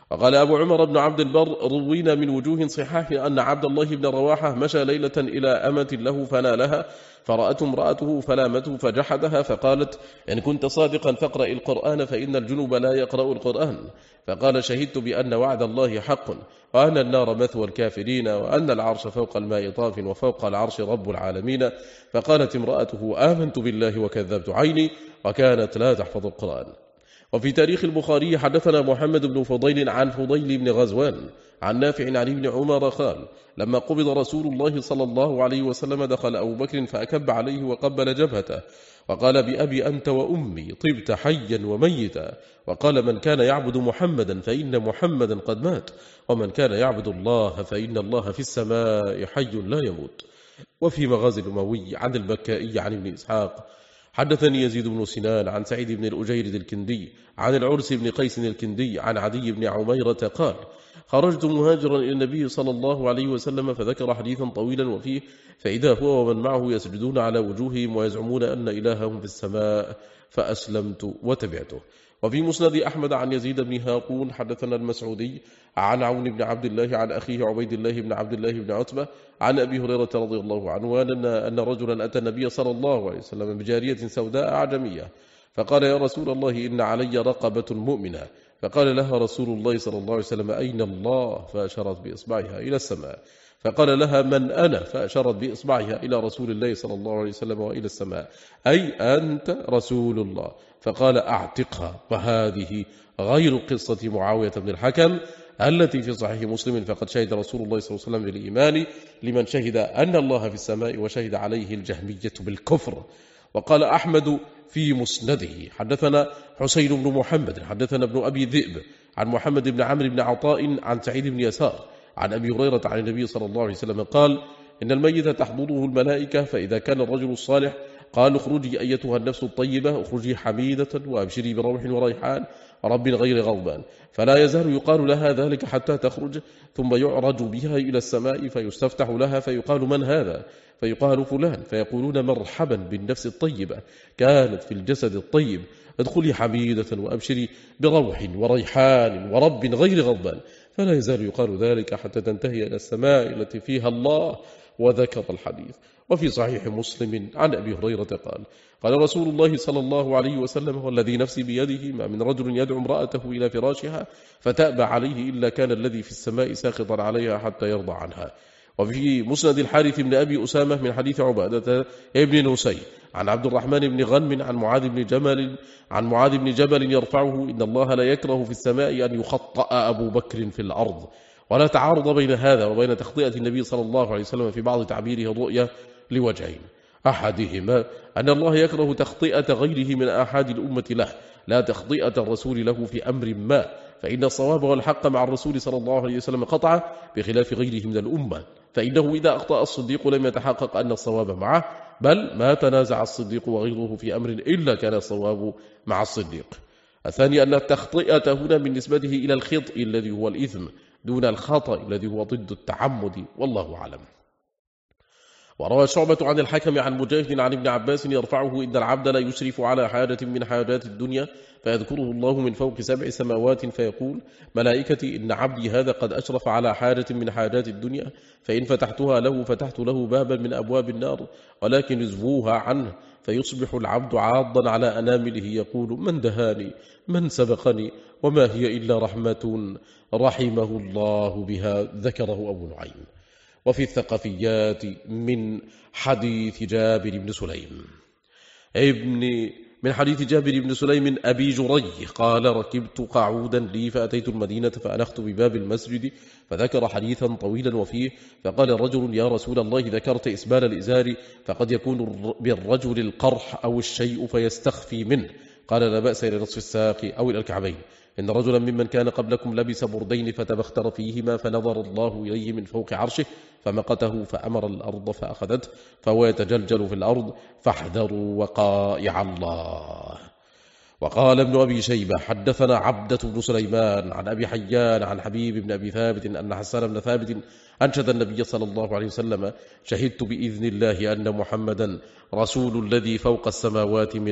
وقال أبو عمر بن عبد البر: روينا من وجوه صحاح أن عبد الله بن رواحة مشى ليلة إلى أمة له فنالها، فرأته امرأته فلامته فجحدها، فقالت: إن كنت صادقا فاقرأ القرآن فإن الجنوب لا يقرأ القرآن. فقال: شهدت بأن وعد الله حق، وأن النار مثوى الكافرين، وأن العرش فوق الماء طاف، وفوق العرش رب العالمين. فقالت امرأته: آمنت بالله وكذبت عيني، وكانت لا تحفظ القرآن. وفي تاريخ البخاري حدثنا محمد بن فضيل عن فضيل بن غزوان عن نافع عن ابن عمر قال: لما قبض رسول الله صلى الله عليه وسلم دخل أبو بكر فأكب عليه وقبل جبهته وقال: بأبي أنت وأمي طبت حيا وميتا. وقال: من كان يعبد محمدا فإن محمدا قد مات، ومن كان يعبد الله فإن الله في السماء حي لا يموت. وفي مغازي الأموي عن البكائي عن ابن إسحاق حدثني يزيد بن سنان عن سعيد بن الأجيرد الكندي عن العرس بن قيس الكندي عن عدي بن عميرة قال: خرجت مهاجرا إلى النبي صلى الله عليه وسلم، فذكر حديثا طويلا وفيه: فإذا هو ومن معه يسجدون على وجوههم ويزعمون أن إلههم في السماء، فأسلمت وتبعته. وفي مسند أحمد عن يزيد بن هاقون حدثنا المسعودي عن عون بن عبد الله عن أخيه عبيد الله بن عبد الله بن عتبة عن أبي هريرة رضي الله عنه أن رجلا أتى النبي صلى الله عليه وسلم بجارية سوداء أعجمية، فقال: يا رسول الله إن علي رقبة مؤمنة. فقال لها رسول الله صلى الله عليه وسلم: أين الله؟ فأشارت بإصبعها إلى السماء. فقال لها: من أنا؟ فأشارت بإصبعها إلى رسول الله صلى الله عليه وسلم وإلى السماء: أي أنت رسول الله. فقال: أعتقها. وهذه غير قصة معاوية بن الحكم التي في صحيح مسلم: فقد شهد رسول الله صلى الله عليه وسلم بالإيمان لمن شهد أن الله في السماء وشهد عليه الجهمية بالكفر. وقال أحمد في مسنده حدثنا حسين بن محمد حدثنا ابن أبي ذئب عن محمد بن عمرو بن عطاء عن سعيد بن يسار عن أبي هريرة عن النبي صلى الله عليه وسلم قال: إن الميت تحضره الملائكة، فإذا كان الرجل الصالح قال: اخرجي أيتها النفس الطيبة، اخرجي حميدة وأبشري بروح وريحان رب غير غضبان. فلا يزال يقال لها ذلك حتى تخرج، ثم يعرج بها إلى السماء فيستفتح لها، فيقال: من هذا؟ فيقال: فلان. فيقولون: مرحبا بالنفس الطيبة كانت في الجسد الطيب، ادخلي حميدة وأبشري بروح وريحان ورب غير غضبان. فلا يزال يقال ذلك حتى تنتهي إلى السماء التي فيها الله. وذكر الحديث. وفي صحيح مسلم عن أبي هريرة قال: قال رسول الله صلى الله عليه وسلم: والذي نفسي بيده ما من رجل يدعو امرأته إلى فراشها فتأبى عليه إلا كان الذي في السماء ساخطا عليها حتى يرضى عنها. وفي مسند الحارث بن أبي أسامة من حديث عبادة ابن نسي عن عبد الرحمن بن غنم عن معاذ بن جبل يرفعه: إن الله لا يكره في السماء أن يخطأ أبو بكر في الأرض. ولا تعارض بين هذا وبين تخطئة النبي صلى الله عليه وسلم في بعض تعبيره الرؤيا لوجهين: أحدهما أن الله يكره تخطئة غيره من أحد الأمة له، لا تخطئة الرسول له في أمر ما، فإن الصواب والحق مع الرسول صلى الله عليه وسلم قطعا، بخلاف غيره من الأمة، فإنه إذا أخطأ الصديق لم يتحقق أن الصواب معه، بل ما تنازع الصديق وغيره في أمر إلا كان الصواب مع الصديق. الثاني أن التخطئة هنا من نسبته إلى الخطئ الذي هو الإثم دون الخطأ الذي هو ضد التعمد، والله أعلم. وروى شعبة عن الحكم عن مجاهد عن ابن عباس يرفعه: إن العبد لا يشرف على حاجة من حاجات الدنيا فيذكره الله من فوق 7 سماوات فيقول: ملائكتي إن عبدي هذا قد أشرف على حاجة من حاجات الدنيا، فإن فتحتها له فتحت له بابا من أبواب النار، ولكن ازفوها عنه، فيصبح العبد عاضا على أنامله يقول: من دهاني؟ من سبقني؟ وما هي إلا رحمة رحمه الله بها. ذكره أبو نعيم. وفي الثقفيات من حديث جابر بن سليم من حديث جابر بن سليم أبي جري قال: ركبت قعودا لي فأتيت المدينة فأنخت بباب المسجد، فذكر حديثا طويلا وفيه: فقال رجل: يا رسول الله، ذكرت إسبال الإزار، فقد يكون بالرجل القرح أو الشيء فيستخفي منه. قال: لا بأس إلى نصف الساق أو إلى الكعبين. إن رجلا ممن كان قبلكم لبس بردين فتبختر فيهما، فنظر الله إليه من فوق عرشه فمقته، فأمر الأرض فأخذته، فهو يتجلجل في الأرض، فاحذروا وقائع الله. وقال ابن أبي شيبة حدثنا عبدة بن سليمان عن أبي حيان عن حبيب بن أبي ثابت أن حسان بن ثابت أنشد النبي صلى الله عليه وسلم: شهدت بإذن الله أن محمدا رسول الذي فوق السماوات من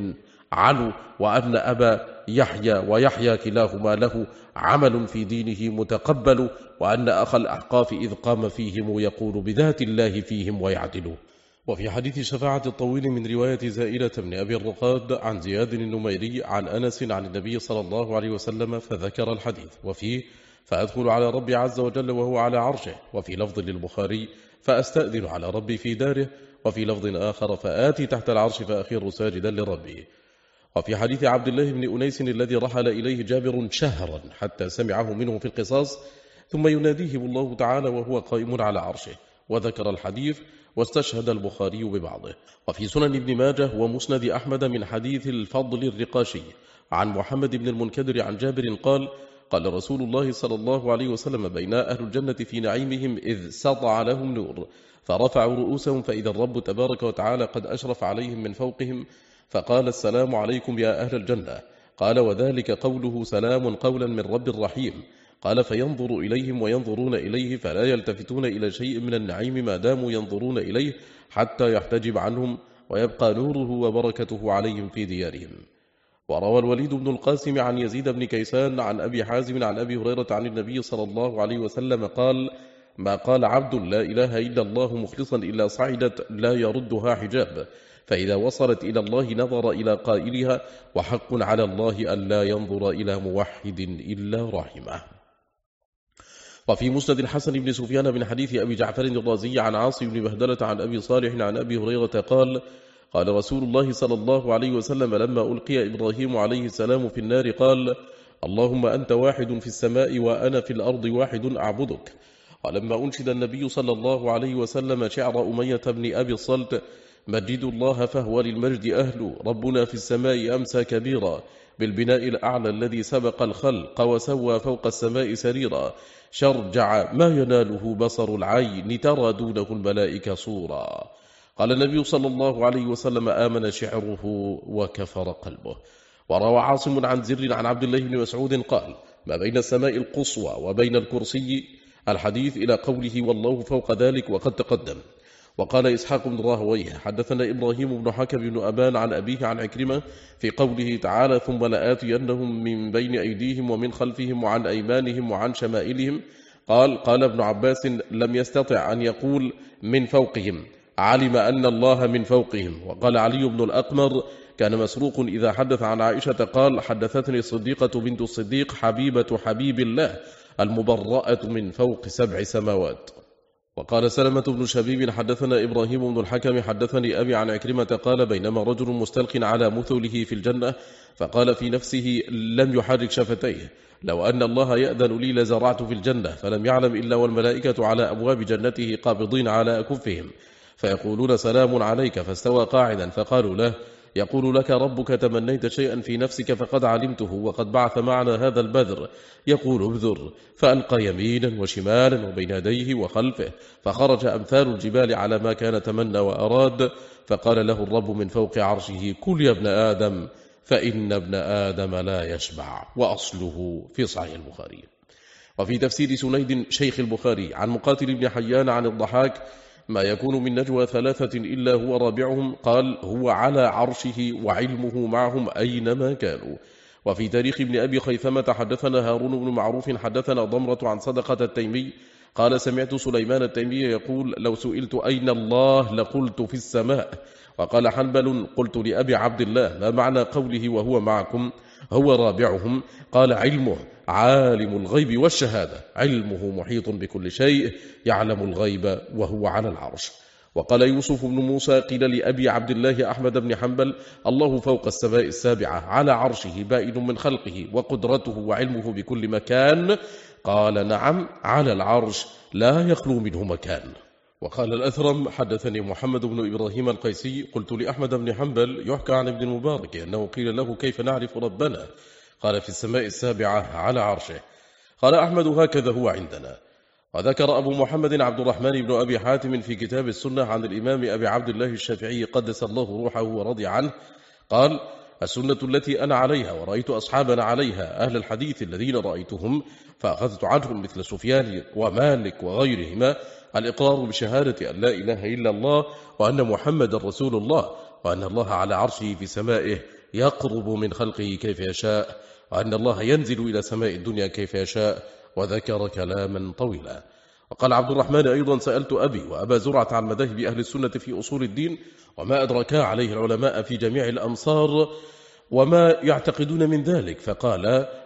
عنه، وأن أبا يحيى ويحيى كلاهما له عمل في دينه متقبل، وأن أخا الأحقاف إذ قام فيهم يقول بذات الله فيهم ويعدل. وفي حديث شفاعة الطويل من رواية زائلة بن أبي الرقاد عن زياد النميري عن أنس عن النبي صلى الله عليه وسلم فذكر الحديث، وفيه فأدخل على ربي عز وجل وهو على عرشه، وفي لفظ للبخاري فأستأذن على ربي في داره، وفي لفظ آخر فآتي تحت العرش فأخر ساجدا لربي. وفي حديث عبد الله بن أنيس الذي رحل إليه جابر شهرا حتى سمعه منه في القصاص، ثم يناديه الله تعالى وهو قائم على عرشه، وذكر الحديث واستشهد البخاري ببعضه. وفي سنن ابن ماجه ومسند أحمد من حديث الفضل الرقاشي عن محمد بن المنكدر عن جابر قال: قال رسول الله صلى الله عليه وسلم: بين أهل الجنة في نعيمهم إذ سطع لهم نور، فرفعوا رؤوسهم فإذا الرب تبارك وتعالى قد أشرف عليهم من فوقهم، فقال: السلام عليكم يا أهل الجنة. قال: وذلك قوله سلام قولا من رب رحيم. قال: فينظر إليهم وينظرون إليه، فلا يلتفتون إلى شيء من النعيم ما داموا ينظرون إليه حتى يحتجب عنهم، ويبقى نوره وبركته عليهم في ديارهم. وروى الوليد بن القاسم عن يزيد بن كيسان عن أبي حازم عن أبي هريرة عن النبي صلى الله عليه وسلم قال: ما قال عبد لا إله إلا الله مخلصا إلا صعدت لا يردها حجاب، فإذا وصلت إلى الله نظر إلى قائلها، وحق على الله أن لا ينظر إلى موحد إلا رحمه. وفي مسند الحسن بن سفيان بن حديث أبي جعفر الرازي عن عاصم بن بهدلة عن أبي صالح عن أبي هريرة قال: قال رسول الله صلى الله عليه وسلم لما ألقي إبراهيم عليه السلام في النار قال: اللهم أنت واحد في السماء وأنا في الأرض واحد أعبدك. ولما أنشد النبي صلى الله عليه وسلم شعر أمية بن أبي الصلت: مجد الله فهو للمجد أهل، ربنا في السماء أمسى كبيرا، بالبناء الأعلى الذي سبق الخلق وسوى فوق السماء سريرا، شرجع ما يناله بصر العين، ترى دونه الملائكة صورا. قال النبي صلى الله عليه وسلم: آمن شعره وكفر قلبه. وروى عاصم عن زر عن عبد الله بن مسعود قال: ما بين السماء القصوى وبين الكرسي، الحديث إلى قوله والله فوق ذلك وقد تقدم. وقال إسحاق بن راهويه حدثنا إبراهيم بن حكم بن أبان عن أبيه عن عكرمة في قوله تعالى: ثم لآتينهم من بين أيديهم ومن خلفهم وعن أيمانهم وعن شمائلهم. قال ابن عباس: لم يستطع أن يقول من فوقهم، علم أن الله من فوقهم. وقال علي بن الأقمر: كان مسروق إذا حدث عن عائشة قال: حدثتني الصديقة بنت الصديق حبيبة حبيب الله المبرأة من فوق 7 سماوات. وقال سلمة بن شبيب حدثنا إبراهيم بن الحكم حدثني أبي عن عكرمة قال: بينما رجل مستلق على مثله في الجنة، فقال في نفسه لم يحرك شفتيه: لو أن الله يأذن لي لزرعت في الجنة. فلم يعلم إلا والملائكة على أبواب جنته قابضين على أكفهم، فيقولون سلام عليك، فاستوى قاعدا، فقالوا له: يقول لك ربك تمنيت شيئا في نفسك فقد علمته، وقد بعث معنا هذا البذر، يقول ابذر، فألقى يمينا وشمالا وبين يديه وخلفه، فخرج أمثال الجبال على ما كان تمنى وأراد. فقال له الرب من فوق عرشه: كل يا ابن آدم، فإن ابن آدم لا يشبع. وأصله في صحيح البخاري. وفي تفسير سنيد شيخ البخاري عن مقاتل بن حيان عن الضحاك: ما يكون من نجوى 3 إلا هو رابعهم، قال: هو على عرشه وعلمه معهم أينما كانوا. وفي تاريخ ابن أبي خيثمة حدثنا هارون بن معروف حدثنا ضمرة عن صدقة التيمي قال: سمعت سليمان التيمي يقول: لو سئلت أين الله لقلت في السماء. وقال حنبل: قلت لأبي عبد الله: ما معنى قوله وهو معكم؟ هو رابعهم. قال: علمه عالم الغيب والشهادة، علمه محيط بكل شيء، يعلم الغيب وهو على العرش. وقال يوسف بن موسى: قيل لأبي عبد الله أحمد بن حنبل: الله فوق السماء السابعة على عرشه بائن من خلقه، وقدرته وعلمه بكل مكان. قال: نعم، على العرش لا يخلو منه مكان. وقال الأثرم: حدثني محمد بن إبراهيم القيسي: قلت لأحمد بن حنبل: يحكى عن ابن المبارك أنه قيل له: كيف نعرف ربنا؟ قال: في السماء السابعة على عرشه. قال أحمد: هكذا هو عندنا. وذكر أبو محمد عبد الرحمن بن أبي حاتم في كتاب السنة عن الإمام أبي عبد الله الشافعي قدس الله روحه ورضي عنه قال: السنة التي أنا عليها ورأيت أصحابنا عليها أهل الحديث الذين رأيتهم فأخذت عنهم مثل سفيان ومالك وغيرهما الإقرار بشهادة أن لا إله إلا الله وأن محمد رسول الله، وأن الله على عرشه في سمائه يقرب من خلقه كيف يشاء، وأن الله ينزل إلى سماء الدنيا كيف يشاء، وذكر كلاما طويلا. وقال عبد الرحمن أيضا: سألت أبي وأبا زرعة عن مذاهب أهل السنة في أصول الدين وما أدركا عليه العلماء في جميع الأمصار وما يعتقدون من ذلك، فقال: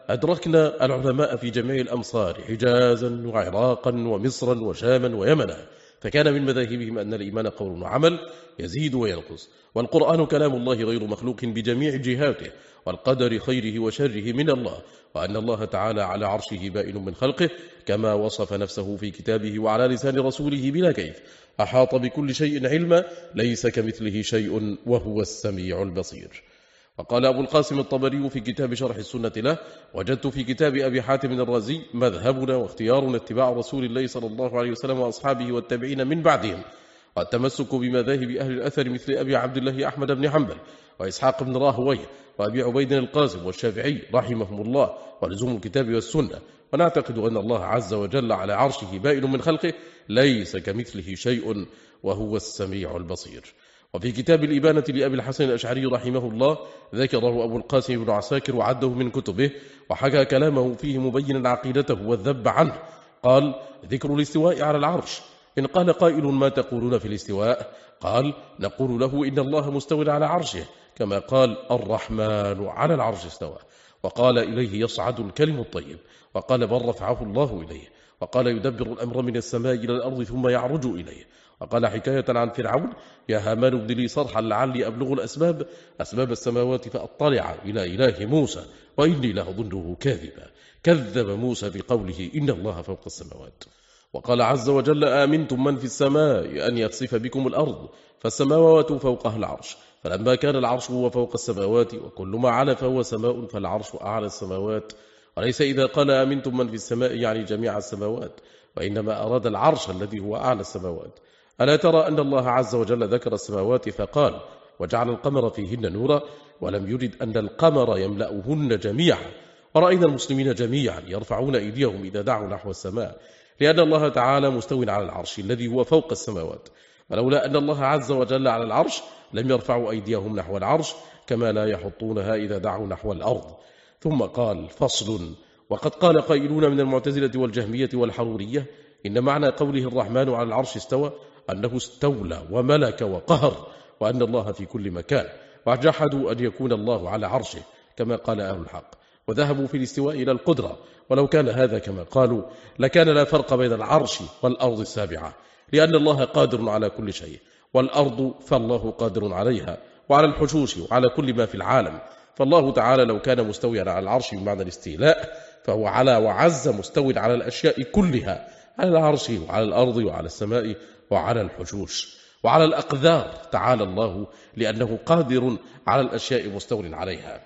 أدركنا العلماء في جميع الأمصار، حجازا وعراقا ومصرا وشاما ويمنا، فكان من مذاهبهم أن الإيمان قول وعمل يزيد وينقص، والقرآن كلام الله غير مخلوق بجميع جهاته، والقدر خيره وشره من الله، وأن الله تعالى على عرشه بائن من خلقه كما وصف نفسه في كتابه وعلى لسان رسوله بلا كيف، أحاط بكل شيء علما، ليس كمثله شيء وهو السميع البصير. وقال أبو القاسم الطبري في كتاب شرح السنة له: وجدت في كتاب أبي حاتم الرازي: مذهبنا واختيارنا اتباع رسول الله صلى الله عليه وسلم وأصحابه والتابعين من بعدهم، والتمسك بمذاهب أهل الأثر مثل أبي عبد الله أحمد بن حنبل وإسحاق بن راهويه وأبي عبيد القاسم والشافعي رحمهم الله، ولزوم الكتاب والسنة. ونعتقد أن الله عز وجل على عرشه بائن من خلقه، ليس كمثله شيء وهو السميع البصير. وفي كتاب الإبانة لأبي الحسن الأشعري رحمه الله ذكره أبو القاسم بن عساكر وعده من كتبه، وحكى كلامه فيه مبينا عقيدته والذب عنه. قال: ذكر الاستواء على العرش. إن قال قائل: ما تقولون في الاستواء؟ قال: نقول له: إن الله مستوٍ على عرشه، كما قال: الرحمن على العرش استوى، وقال: إليه يصعد الكلم الطيب، وقال: بل رفعه الله إليه، وقال: يدبر الأمر من السماء إلى الأرض ثم يعرج إليه، وقال حكاية عن فرعون: يا هامان ابن لي صرحا لعلي أبلغ أسباب السماوات فأطلع إلى إله موسى وإني لأظنه كاذبا. كذب موسى بقوله: إن الله فوق السماوات. وقال عز وجل: آمنتم من في السماء أن يخسف بكم الأرض، فالسماوات فوقها العرش، فلما كان العرش هو فوق السماوات وكل ما علا فهو سماء، فالعرش أعلى السماوات. وليس إذا قال آمنتم من في السماء يعني جميع السماوات، وإنما أراد العرش الذي هو أعلى السماوات. ألا ترى أن الله عز وجل ذكر السماوات فقال: وجعل القمر فيهن نورا، ولم يرد أن القمر يملأهن جميعا. ورأينا المسلمين جميعا يرفعون أيديهم إذا دعوا نحو السماء، لأن الله تعالى مستوٍ على العرش الذي هو فوق السماوات، ولولا أن الله عز وجل على العرش لم يرفعوا أيديهم نحو العرش، كما لا يحطونها إذا دعوا نحو الأرض. ثم قال: فصل. وقد قال قائلون من المعتزلة والجهمية والحرورية إن معنى قوله الرحمن على العرش استوى أنه استولى وملك وقهر، وأن الله في كل مكان، وجحدوا أن يكون الله على عرشه كما قال أهل الحق، وذهبوا في الاستواء إلى القدرة. ولو كان هذا كما قالوا لكان لا فرق بين العرش والأرض السابعة، لأن الله قادر على كل شيء، والأرض فالله قادر عليها وعلى الحشوش وعلى كل ما في العالم. فالله تعالى لو كان مستويا على العرش بمعنى الاستيلاء، فهو على وعز مستوي على الأشياء كلها، على العرش وعلى الأرض وعلى السماء وعلى الحشوش وعلى الأقدار تعالى الله، لأنه قادر على الأشياء مستو عليها.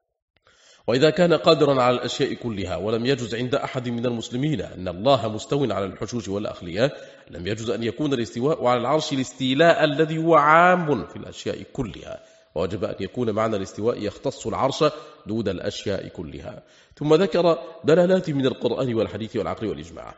وإذا كان قادرا على الأشياء كلها ولم يجز عند أحد من المسلمين أن الله مستو على الحشوش والأخليات، لم يجز أن يكون الاستواء على العرش الاستيلاء الذي هو عام في الأشياء كلها، ووجب أن يكون معنى الاستواء يختص العرش دون الأشياء كلها. ثم ذكر دلالات من القرآن والحديث والعقل والإجماع.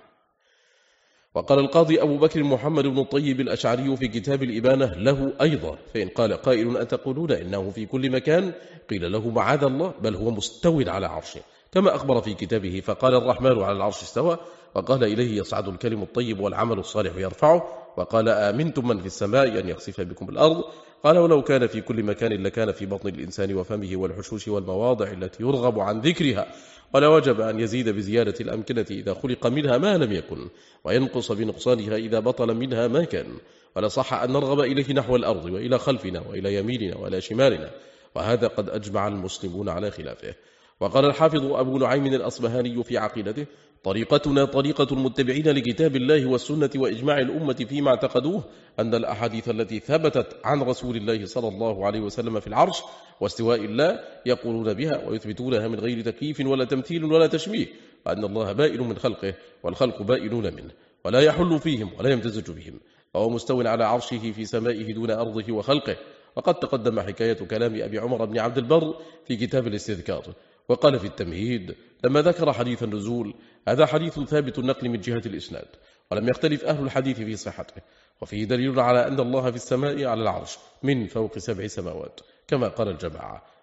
وقال القاضي أبو بكر محمد بن الطيب الأشعري في كتاب الإبانة له أيضا: فإن قال قائل: أتقولون إنه في كل مكان؟ قيل له: معاذ الله، بل هو مستو على عرشه، كما أخبر في كتابه فقال: الرحمن على العرش استوى، وقال: إليه يصعد الكلم الطيب والعمل الصالح يرفعه، وقال: آمنتم من في السماء أن يخسف بكم الأرض، قال: ولو كان في كل مكان لكان في بطن الإنسان وفمه والحشوش والمواضع التي يرغب عن ذكرها، ولا وجب أن يزيد بزيادة الأمكنة إذا خلق منها ما لم يكن، وينقص بنقصانها إذا بطل منها ما كان، ولا صح أن نرغب إليه نحو الأرض وإلى خلفنا وإلى يميننا وإلى شمالنا، وهذا قد أجمع المسلمون على خلافه. وقال الحافظ أبو نعيم الأصبهاني في عقيدته: طريقتنا طريقة المتبعين لكتاب الله والسنة وإجماع الأمة فيما اعتقدوه، أن الأحاديث التي ثبتت عن رسول الله صلى الله عليه وسلم في العرش واستواء الله يقولون بها ويثبتونها من غير تكييف ولا تمثيل ولا تشبيه، وأن الله بائن من خلقه والخلق بائنون منه، ولا يحل فيهم ولا يمتزج بهم، وهو مستو على عرشه في سمائه دون أرضه وخلقه. وقد تقدم حكاية كلام أبي عمر بن عبد البر في كتاب الاستذكار. وقال في التمهيد لما ذكر حديث النزول: هذا حديث ثابت النقل من جهة الإسناد، ولم يختلف أهل الحديث في صحته، وفيه دليل على أن الله في السماء على العرش من فوق 7 سماوات كما قال الجماعة،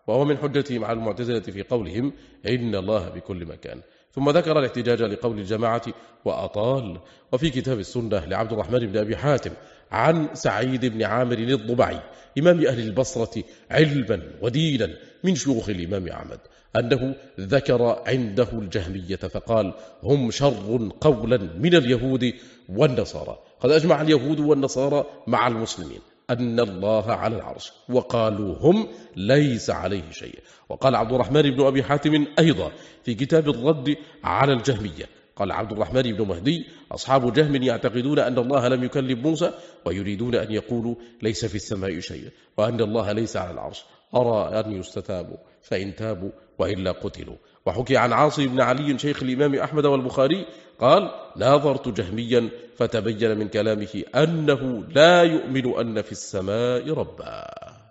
وهو من حجتهم على المعتزلة في قولهم إن الله بكل مكان. ثم ذكر الاحتجاج لقول الجماعة وأطال. وفي كتاب السنة لعبد الرحمن بن أبي حاتم عن سعيد بن عامر الضبعي إمام أهل البصرة علما ودينا من شيوخ الإمام أحمد أنه ذكر عنده الجهمية فقال هم شر قولا من اليهود والنصارى. قد أجمع اليهود والنصارى مع المسلمين أن الله على العرش، وقالوا هم ليس عليه شيء. وقال عبد الرحمن بن أبي حاتم أيضا في كتاب الرد على الجهمية، قال عبد الرحمن بن مهدي أصحاب جهم يعتقدون أن الله لم يكلم موسى ويريدون أن يقولوا ليس في السماء شيء وأن الله ليس على العرش، أرى أن يستتابوا فإن تابوا وإلا قتلوا. وحكي عن عاصم بن علي شيخ الإمام أحمد والبخاري قال ناظرت جهميا فتبين من كلامه أنه لا يؤمن أن في السماء ربا.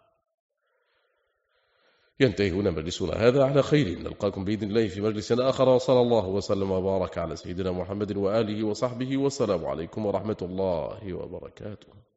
ينتهي هنا مجلسنا هذا على خير، نلقاكم بإذن الله في مجلس آخر، وصلى الله وسلم وبارك على سيدنا محمد وآله وصحبه، والسلام عليكم ورحمة الله وبركاته.